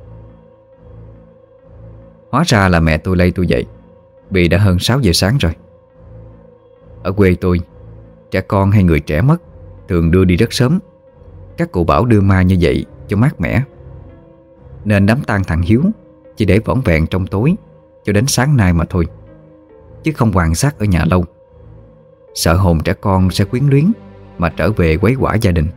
Hóa ra là mẹ tôi lay tôi dậy, vì đã hơn sáu giờ sáng rồi. Ở quê tôi, trẻ con hay người trẻ mất thường đưa đi rất sớm. Các cụ bảo đưa ma như vậy cho mát mẻ, nên đám tang thằng Hiếu chỉ để vỏn vẹn trong tối cho đến sáng nay mà thôi, chứ không quan sát ở nhà lâu, sợ hồn trẻ con sẽ quyến luyến mà trở về quấy quả gia đình.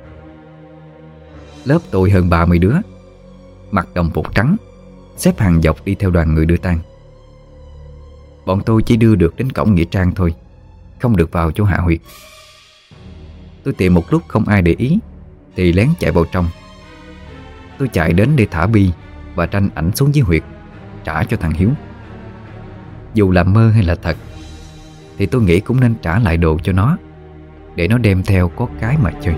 Lớp tôi hơn ba mươi đứa, mặc đồng phục trắng, xếp hàng dọc đi theo đoàn người đưa tang. Bọn tôi chỉ đưa được đến cổng nghĩa trang thôi, không được vào chỗ hạ huyệt. Tôi tìm một lúc không ai để ý thì lén chạy vào trong. Tôi chạy đến để thả bi và tranh ảnh xuống dưới huyệt, trả cho thằng Hiếu. Dù là mơ hay là thật thì tôi nghĩ cũng nên trả lại đồ cho nó, để nó đem theo có cái mà chơi.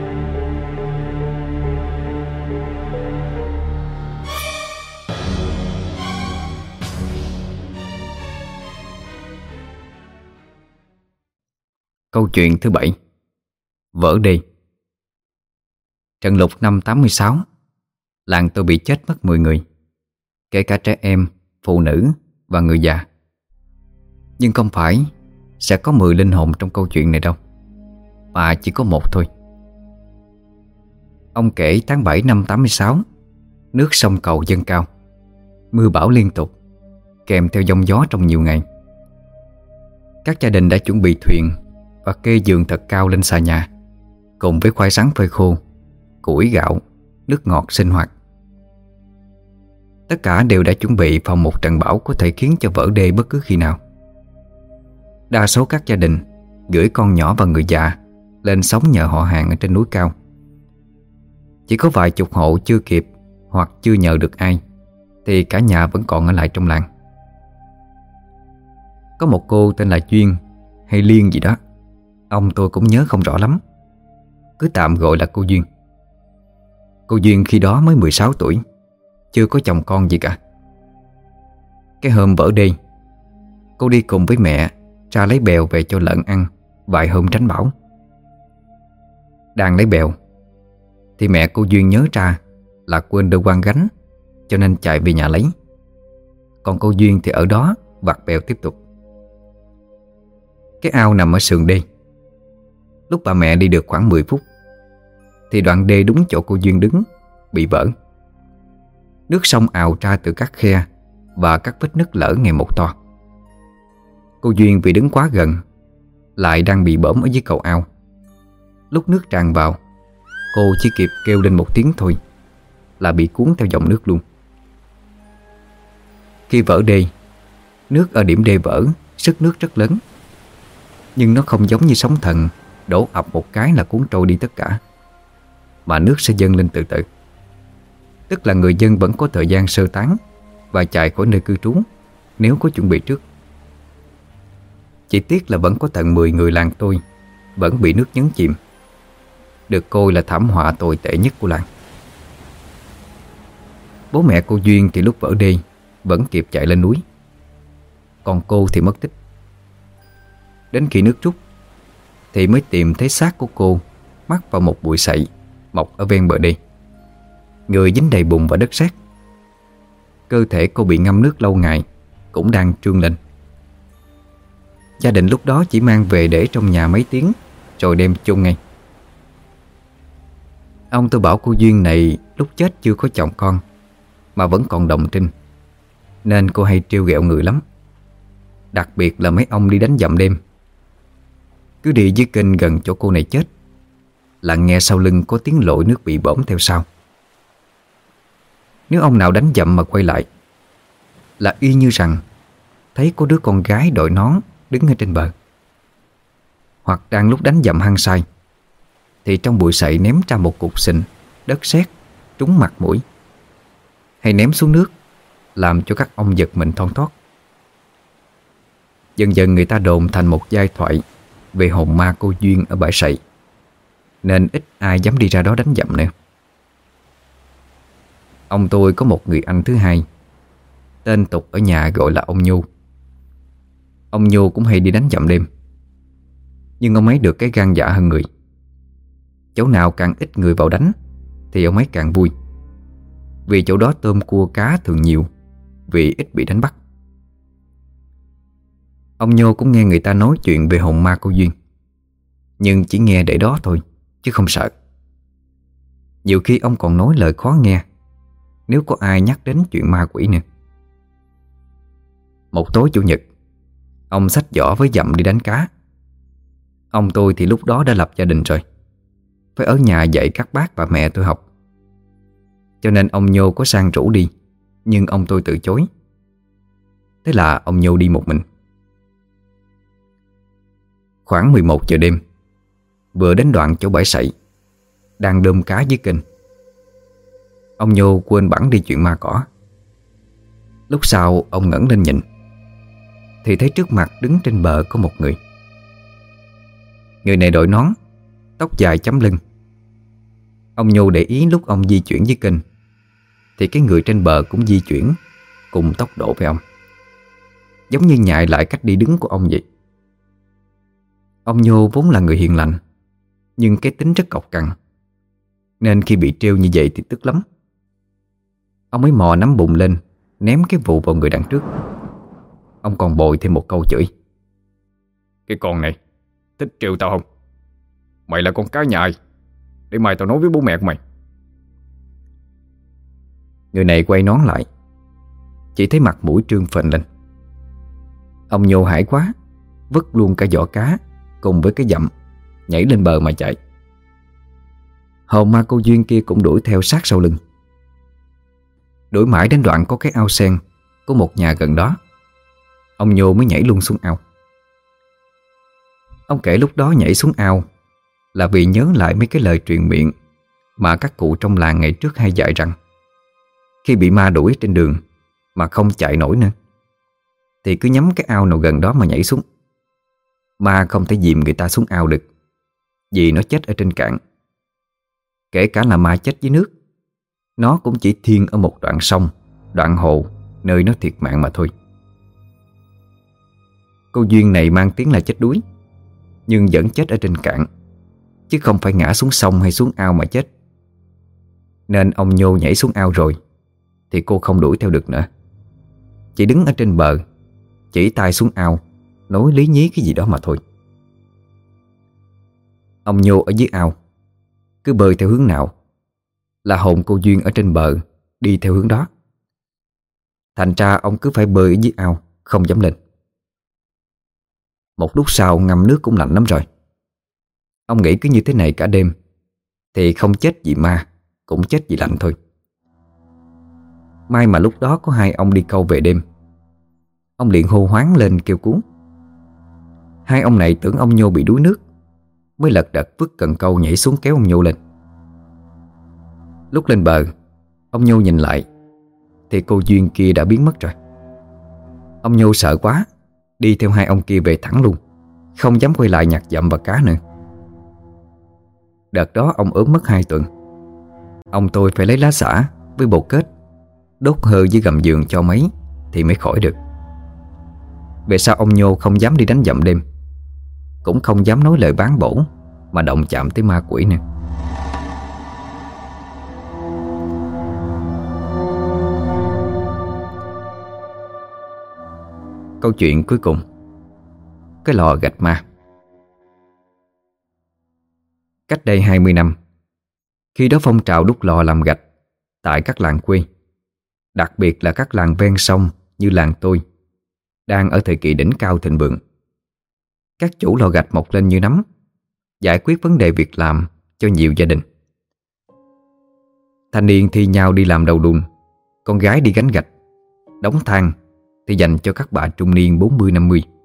Câu chuyện thứ bảy. Vỡ đê. Trận lụt năm tám mươi sáu, làng tôi bị chết mất mười người, kể cả trẻ em, phụ nữ và người già. Nhưng không phải sẽ có mười linh hồn trong câu chuyện này đâu, mà chỉ có một thôi. Ông kể tháng bảy năm tám mươi sáu, nước sông Cầu dâng cao, mưa bão liên tục, kèm theo giông gió trong nhiều ngày. Các gia đình đã chuẩn bị thuyền và kê giường thật cao lên xà nhà, cùng với khoai sắn phơi khô, củi gạo, nước ngọt sinh hoạt. Tất cả đều đã chuẩn bị phòng một trận bão có thể khiến cho vỡ đê bất cứ khi nào. Đa số các gia đình gửi con nhỏ và người già lên sống nhờ họ hàng ở trên núi cao. Chỉ có vài chục hộ chưa kịp hoặc chưa nhờ được ai thì cả nhà vẫn còn ở lại trong làng. Có một cô tên là Duyên hay Liên gì đó, ông tôi cũng nhớ không rõ lắm, cứ tạm gọi là cô Duyên. Cô Duyên khi đó mới mười sáu tuổi, chưa có chồng con gì cả. Cái hôm vỡ đê, cô đi cùng với mẹ ra lấy bèo về cho lợn ăn vài hôm tránh bão. Đang lấy bèo thì mẹ cô Duyên nhớ ra là quên đôi quan gánh, cho nên chạy về nhà lấy. Còn cô Duyên thì ở đó vặt bèo tiếp tục. Cái ao nằm ở sườn đê. Lúc bà mẹ đi được khoảng mười phút thì đoạn đê đúng chỗ cô Duyên đứng bị vỡ. Nước sông ào ra từ các khe và các vết nứt lở ngày một to. Cô Duyên vì đứng quá gần, lại đang bị bõm ở dưới cầu ao. Lúc nước tràn vào, cô chỉ kịp kêu lên một tiếng thôi là bị cuốn theo dòng nước luôn. Khi vỡ đê, nước ở điểm đê vỡ sức nước rất lớn, nhưng nó không giống như sóng thần đổ ập một cái là cuốn trôi đi tất cả, mà nước sẽ dâng lên từ từ. Tức là người dân vẫn có thời gian sơ tán và chạy khỏi nơi cư trú nếu có chuẩn bị trước. Chỉ tiếc là vẫn có tận mười người làng tôi vẫn bị nước nhấn chìm, được coi là thảm họa tồi tệ nhất của làng. Bố mẹ cô Duyên thì lúc vỡ đê vẫn kịp chạy lên núi, còn cô thì mất tích. Đến khi nước rút thì mới tìm thấy xác của cô mắc vào một bụi sậy mọc ở ven bờ đê, người dính đầy bùn và đất sét. Cơ thể cô bị ngâm nước lâu ngày cũng đang trương lên. Gia đình lúc đó chỉ mang về để trong nhà mấy tiếng rồi đem chôn ngay. Ông tôi bảo cô Duyên này lúc chết chưa có chồng con mà vẫn còn đồng trinh, nên cô hay trêu ghẹo người lắm, đặc biệt là mấy ông đi đánh dặm đêm. Cứ đi dưới kênh gần chỗ cô này chết là nghe sau lưng có tiếng lội nước bị bõm theo sau. Nếu ông nào đánh dặm mà quay lại là y như rằng thấy có đứa con gái đội nón đứng ở trên bờ. Hoặc đang lúc đánh dặm hăng say thì trong bụi sậy ném ra một cục sình, đất sét trúng mặt mũi, hay ném xuống nước làm cho các ông giật mình thon thót. Dần dần người ta đồn thành một giai thoại về hồn ma cô Duyên ở bãi sậy, nên ít ai dám đi ra đó đánh dặm nữa. Ông tôi có một người anh thứ hai, tên tục ở nhà gọi là ông Nhu. Ông Nhu cũng hay đi đánh dặm đêm, Nhưng ông ấy được cái gan dạ hơn người. Chỗ nào càng ít người vào đánh thì ông ấy càng vui, vì chỗ đó tôm cua cá thường nhiều, vì ít bị đánh bắt. Ông Nhô cũng nghe người ta nói chuyện về hồn ma cô Duyên, nhưng chỉ nghe để đó thôi, chứ không sợ. Nhiều khi ông còn nói lời khó nghe nếu có ai nhắc đến chuyện ma quỷ nữa. Một tối chủ nhật, ông xách giỏ với dặm đi đánh cá. Ông tôi thì lúc đó đã lập gia đình rồi, phải ở nhà dạy các bác và mẹ tôi học. Cho nên ông Nhô có sang rủ đi, nhưng ông tôi từ chối. Thế là ông Nhô đi một mình. Khoảng mười một giờ đêm, vừa đến đoạn chỗ bãi sậy, đang đơm cá dưới kênh, ông Nhô quên bẵng đi chuyện ma cỏ. Lúc sau ông ngẩng lên nhìn, thì thấy trước mặt đứng trên bờ có một người. Người này đội nón, tóc dài chấm lưng. Ông Nhô để ý lúc ông di chuyển dưới kênh, thì cái người trên bờ cũng di chuyển cùng tốc độ với ông, giống như nhại lại cách đi đứng của ông vậy. Ông Nhô vốn là người hiền lành, nhưng cái tính rất cọc cằn, nên khi bị trêu như vậy thì tức lắm. Ông ấy mò nắm bụng lên, ném cái vụ vào người đằng trước. Ông còn bồi thêm một câu chửi: "Cái con này thích trêu tao không? Mày là con cá nhà ai? Để mai tao nói với bố mẹ của mày." Người này quay nón lại, chỉ thấy mặt mũi trương phình lên. Ông Nhô hãi quá, vứt luôn cả giỏ cá cùng với cái dặm, nhảy lên bờ mà chạy. Hồn ma cô Duyên kia cũng đuổi theo sát sau lưng. Đuổi mãi đến đoạn có cái ao sen của một nhà gần đó, ông Nhô mới nhảy luôn xuống ao. Ông kể lúc đó nhảy xuống ao là vì nhớ lại mấy cái lời truyền miệng mà các cụ trong làng ngày trước hay dạy rằng khi bị ma đuổi trên đường mà không chạy nổi nữa thì cứ nhắm cái ao nào gần đó mà nhảy xuống. Ma không thể dìm người ta xuống ao được, vì nó chết ở trên cạn. Kể cả là ma chết dưới nước, nó cũng chỉ thiên ở một đoạn sông, đoạn hồ, nơi nó thiệt mạng mà thôi. Cô Duyên này mang tiếng là chết đuối, nhưng vẫn chết ở trên cạn, chứ không phải ngã xuống sông hay xuống ao mà chết. Nên ông Nhô nhảy xuống ao rồi thì cô không đuổi theo được nữa, chỉ đứng ở trên bờ, chỉ tay xuống ao, nói lý nhí cái gì đó mà thôi. Ông Nhô ở dưới ao, cứ bơi theo hướng nào là hồn cô Duyên ở trên bờ đi theo hướng đó. Thành ra ông cứ phải bơi ở dưới ao, không dám lên. Một lúc sau ngâm nước cũng lạnh lắm rồi. Ông nghĩ cứ như thế này cả đêm thì không chết vì ma, cũng chết vì lạnh thôi. May mà lúc đó có hai ông đi câu về đêm. Ông liền hô hoáng lên kêu cứu. Hai ông này tưởng ông Nhô bị đuối nước, mới lật đật vứt cần câu nhảy xuống kéo ông Nhô lên. Lúc lên bờ, ông Nhô nhìn lại thì cô Duyên kia đã biến mất rồi. Ông Nhô sợ quá, đi theo hai ông kia về thẳng luôn, không dám quay lại nhặt dặm và cá nữa. Đợt đó ông ốm mất hai tuần. Ông tôi phải lấy lá xả với bột kết đốt hơ dưới gầm giường cho mấy thì mới khỏi được. Về sau ông Nhô không dám đi đánh dặm đêm, cũng không dám nói lời bán bổ mà động chạm tới ma quỷ nữa. Câu chuyện cuối cùng: cái lò gạch ma. Cách đây hai mươi năm, khi đó phong trào đúc lò làm gạch tại các làng quê, đặc biệt là các làng ven sông như làng tôi, đang ở thời kỳ đỉnh cao thịnh vượng. Các chủ lò gạch mọc lên như nấm, giải quyết vấn đề việc làm cho nhiều gia đình. Thanh niên thi nhau đi làm đầu đùn, con gái đi gánh gạch, đóng than thì dành cho các bà trung niên bốn mươi năm mươi.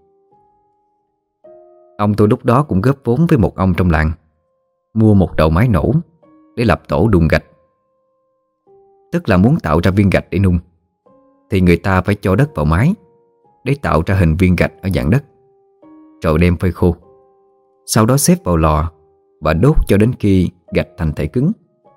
Ông tôi lúc đó cũng góp vốn với một ông trong làng, mua một đầu máy nổ để lập tổ đun gạch. Tức là muốn tạo ra viên gạch để nung thì người ta phải cho đất vào máy để tạo ra hình viên gạch ở dạng đất, rồi đem phơi khô, sau đó xếp vào lò và đốt cho đến khi gạch thành thể cứng.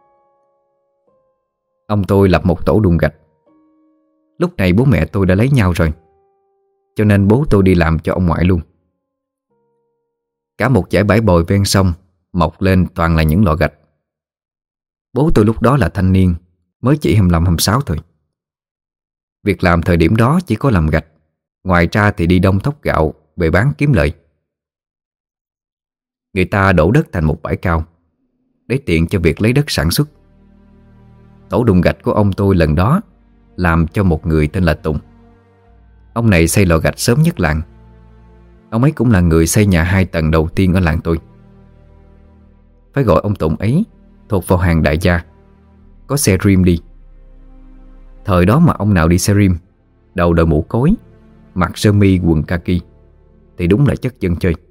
Ông tôi lập một tổ đun gạch. Lúc này bố mẹ tôi đã lấy nhau rồi, cho nên bố tôi đi làm cho ông ngoại luôn. Cả một dải bãi bồi ven sông mọc lên toàn là những lò gạch. Bố tôi lúc đó là thanh niên, mới chỉ hai mươi lăm hai mươi sáu thôi. Việc làm thời điểm đó chỉ có làm gạch, ngoài ra thì đi đông thóc gạo về bán kiếm lợi. Người ta đổ đất thành một bãi cao để tiện cho việc lấy đất sản xuất. Tổ đùng gạch của ông tôi lần đó làm cho một người tên là Tùng. Ông này xây lò gạch sớm nhất làng. Ông ấy cũng là người xây nhà hai tầng đầu tiên ở làng tôi. Phải gọi ông Tùng ấy thuộc vào hàng đại gia, có xe rim đi. Thời đó mà ông nào đi xe rim, đầu đội mũ cối, mặc sơ mi quần kaki thì đúng là chất dân chơi.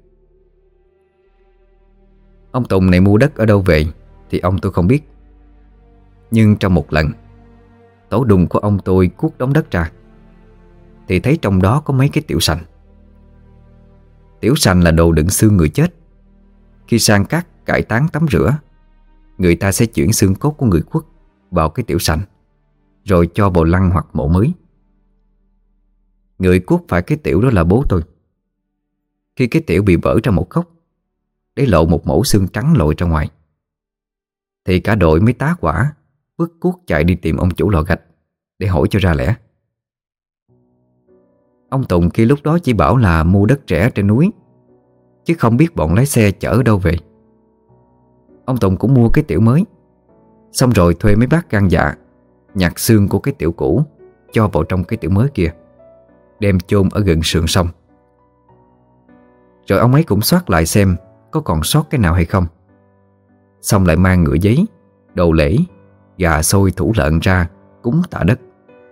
Ông Tùng này mua đất ở đâu về thì ông tôi không biết. Nhưng trong một lần, tổ đùng của ông tôi cuốc đống đất ra thì thấy trong đó có mấy cái tiểu sành. Tiểu sành là đồ đựng xương người chết. Khi san cát cải táng tắm rửa, người ta sẽ chuyển xương cốt của người khuất vào cái tiểu sành, rồi cho vào lăng hoặc mộ mới. Người cuốc phải cái tiểu đó là bố tôi. Khi cái tiểu bị vỡ ra một góc để lộ một mẩu xương trắng lội ra ngoài, thì cả đội mới tá hỏa vứt cuốc chạy đi tìm ông chủ lò gạch để hỏi cho ra lẽ. Ông Tùng kia lúc đó chỉ bảo là mua đất rẻ trên núi, chứ không biết bọn lái xe chở ở đâu về. Ông Tùng cũng mua cái tiểu mới, xong rồi thuê mấy bác gan dạ nhặt xương của cái tiểu cũ cho vào trong cái tiểu mới kia, đem chôn ở gần sườn sông. Rồi ông ấy cũng soát lại xem có còn sót cái nào hay không. Xong lại mang ngựa giấy, đồ lễ, gà xôi thủ lợn ra cúng tạ đất.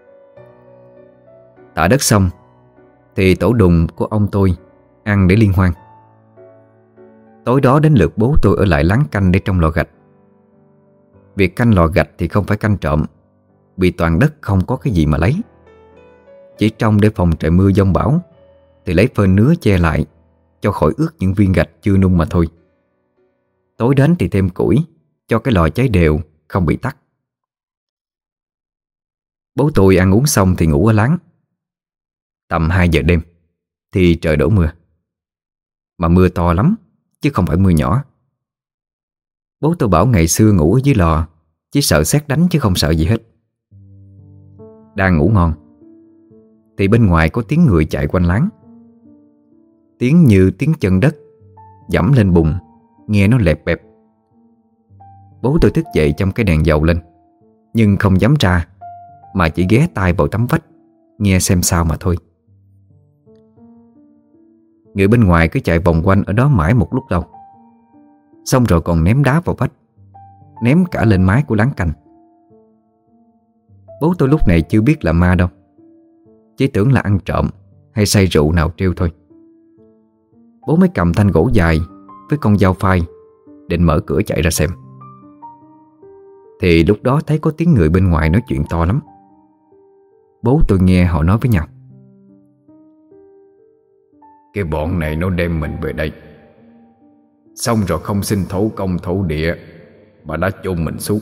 Tạ đất xong thì tổ đùng của ông tôi ăn để liên hoan. Tối đó đến lượt bố tôi ở lại láng canh để trong lò gạch. Việc canh lò gạch thì không phải canh trộm, vì toàn đất không có cái gì mà lấy. Chỉ trong để phòng trời mưa giông bão thì lấy phên nứa che lại cho khỏi ướt những viên gạch chưa nung mà thôi. Tối đến thì thêm củi cho cái lò cháy đều, không bị tắt. Bố tôi ăn uống xong thì ngủ ở láng. Tầm hai giờ đêm thì trời đổ mưa. Mà mưa to lắm, chứ không phải mưa nhỏ. Bố tôi bảo ngày xưa ngủ ở dưới lò chỉ sợ sét đánh chứ không sợ gì hết. Đang ngủ ngon thì bên ngoài có tiếng người chạy quanh láng. Tiếng như tiếng chân đất dẫm lên bùn, nghe nó lẹp bẹp. Bố tôi thức dậy châm cái đèn dầu lên, nhưng không dám ra, mà chỉ ghé tai vào tấm vách nghe xem sao mà thôi. Người bên ngoài cứ chạy vòng quanh ở đó mãi một lúc lâu, xong rồi còn ném đá vào vách, ném cả lên mái của láng canh. Bố tôi lúc này chưa biết là ma đâu, chỉ tưởng là ăn trộm hay say rượu nào trêu thôi. Bố mới cầm thanh gỗ dài với con dao phai định mở cửa chạy ra xem. Thì lúc đó thấy có tiếng người bên ngoài nói chuyện to lắm. Bố tôi nghe họ nói với nhau: cái bọn này nó đem mình về đây, xong rồi không xin thổ công thổ địa mà đã chôn mình xuống.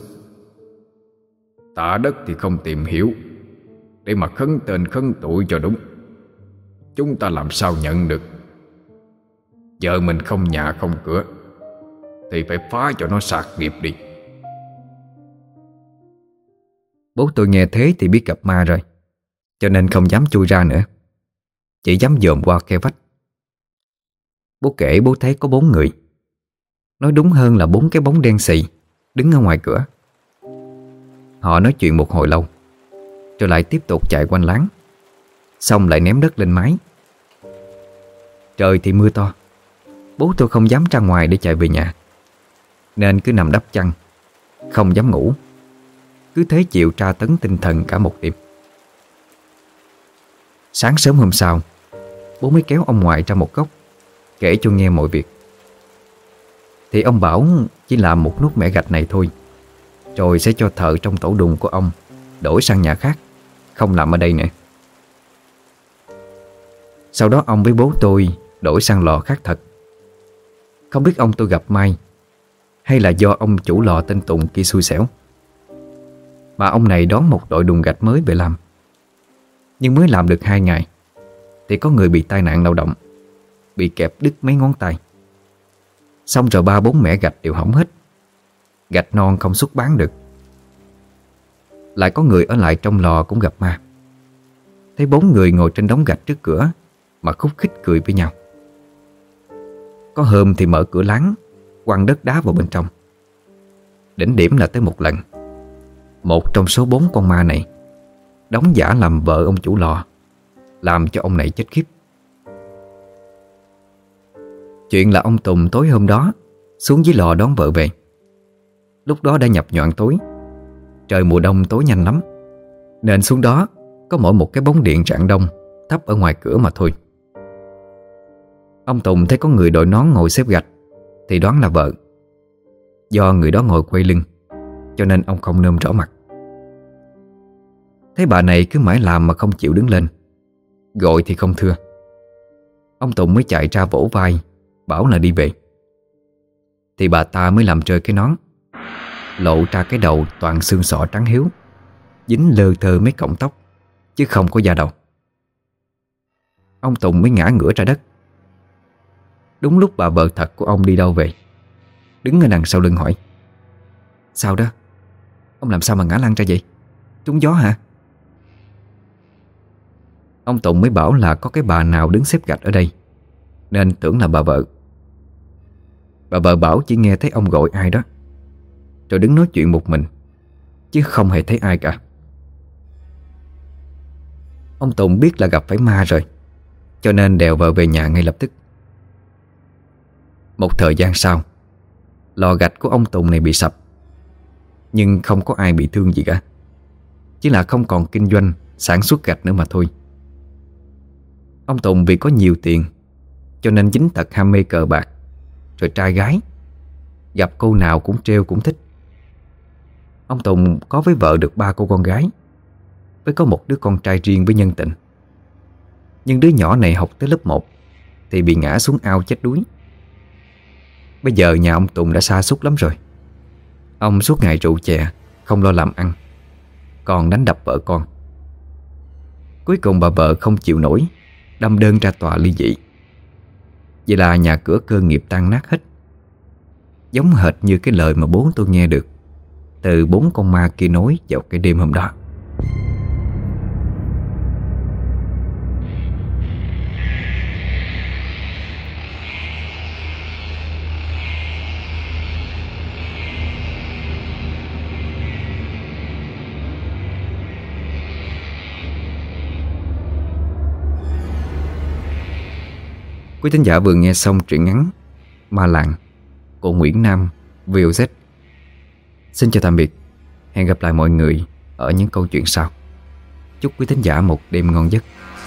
Tạ đất thì không tìm hiểu để mà khấn tên khấn tuổi cho đúng. Chúng ta làm sao nhận được? Vợ mình không nhà không cửa thì phải phá cho nó sạc nghiệp đi. Bố tôi nghe thế thì biết gặp ma rồi, cho nên không dám chui ra nữa, chỉ dám dòm qua khe vách. Bố kể bố thấy có bốn người, nói đúng hơn là bốn cái bóng đen xì đứng ở ngoài cửa. Họ nói chuyện một hồi lâu, rồi lại tiếp tục chạy quanh láng, xong lại ném đất lên mái. Trời thì mưa to, bố tôi không dám ra ngoài để chạy về nhà, nên cứ nằm đắp chăn, không dám ngủ. Cứ thế chịu tra tấn tinh thần cả một đêm. Sáng sớm hôm sau, bố mới kéo ông ngoại ra một góc, kể cho nghe mọi việc. Thì ông bảo chỉ làm một nút mẻ gạch này thôi, rồi sẽ cho thợ trong tổ đùng của ông đổi sang nhà khác, không làm ở đây nữa. Sau đó ông với bố tôi đổi sang lò khác thật. Không biết ông tôi gặp may, hay là do ông chủ lò tên Tùng kia xui xẻo, mà ông này đón một đội đùng gạch mới về làm. Nhưng mới làm được hai ngày thì có người bị tai nạn lao động, bị kẹp đứt mấy ngón tay. Xong rồi ba bốn mẻ gạch đều hỏng hết. Gạch non không xuất bán được. Lại có người ở lại trong lò cũng gặp ma. Thấy bốn người ngồi trên đống gạch trước cửa mà khúc khích cười với nhau. Có hôm thì mở cửa láng, quăng đất đá vào bên trong. Đỉnh điểm là tới một lần, một trong số bốn con ma này đóng giả làm vợ ông chủ lò, làm cho ông này chết khiếp. Chuyện là ông Tùng tối hôm đó xuống dưới lò đón vợ về. Lúc đó đã nhập nhoạng tối, trời mùa đông tối nhanh lắm, nên xuống đó có mỗi một cái bóng điện rạng đông thắp ở ngoài cửa mà thôi. Ông Tùng thấy có người đội nón ngồi xếp gạch thì đoán là vợ. Do người đó ngồi quay lưng cho nên ông không nôm rõ mặt. Thấy bà này cứ mãi làm mà không chịu đứng lên, gọi thì không thưa. Ông Tùng mới chạy ra vỗ vai bảo là đi về. Thì bà ta mới làm rơi cái nón, lộ ra cái đầu toàn xương sọ trắng hiếu, dính lơ thơ mấy cọng tóc chứ không có da đầu. Ông Tùng mới ngã ngửa ra đất. Đúng lúc bà vợ thật của ông đi đâu về, đứng ở đằng sau lưng hỏi: "Sao đó? Ông làm sao mà ngã lăn ra vậy? Trúng gió hả?" Ông Tùng mới bảo là có cái bà nào đứng xếp gạch ở đây, nên tưởng là bà vợ. Bà vợ bảo chỉ nghe thấy ông gọi ai đó, rồi đứng nói chuyện một mình, chứ không hề thấy ai cả. Ông Tùng biết là gặp phải ma rồi, cho nên đèo vợ về nhà ngay lập tức. Một thời gian sau, lò gạch của ông Tùng này bị sập, nhưng không có ai bị thương gì cả, chỉ là không còn kinh doanh sản xuất gạch nữa mà thôi. Ông Tùng vì có nhiều tiền cho nên dính tật ham mê cờ bạc, rồi trai gái, gặp cô nào cũng trêu cũng thích. Ông Tùng có với vợ được ba cô con gái, với có một đứa con trai riêng với nhân tình. Nhưng đứa nhỏ này học tới lớp một thì bị ngã xuống ao chết đuối. Bây giờ nhà ông Tùng đã sa sút lắm rồi. Ông suốt ngày rượu chè, không lo làm ăn, còn đánh đập vợ con. Cuối cùng bà vợ không chịu nổi, đâm đơn ra tòa ly dị. Vậy là nhà cửa cơ nghiệp tan nát hết, giống hệt như cái lời mà bố tôi nghe được từ bốn con ma kia nói vào cái đêm hôm đó. Quý thính giả vừa nghe xong truyện ngắn Ma Làng của Nguyễn Nam vê o zét. Xin chào tạm biệt. Hẹn gặp lại mọi người ở những câu chuyện sau. Chúc quý thính giả một đêm ngon giấc.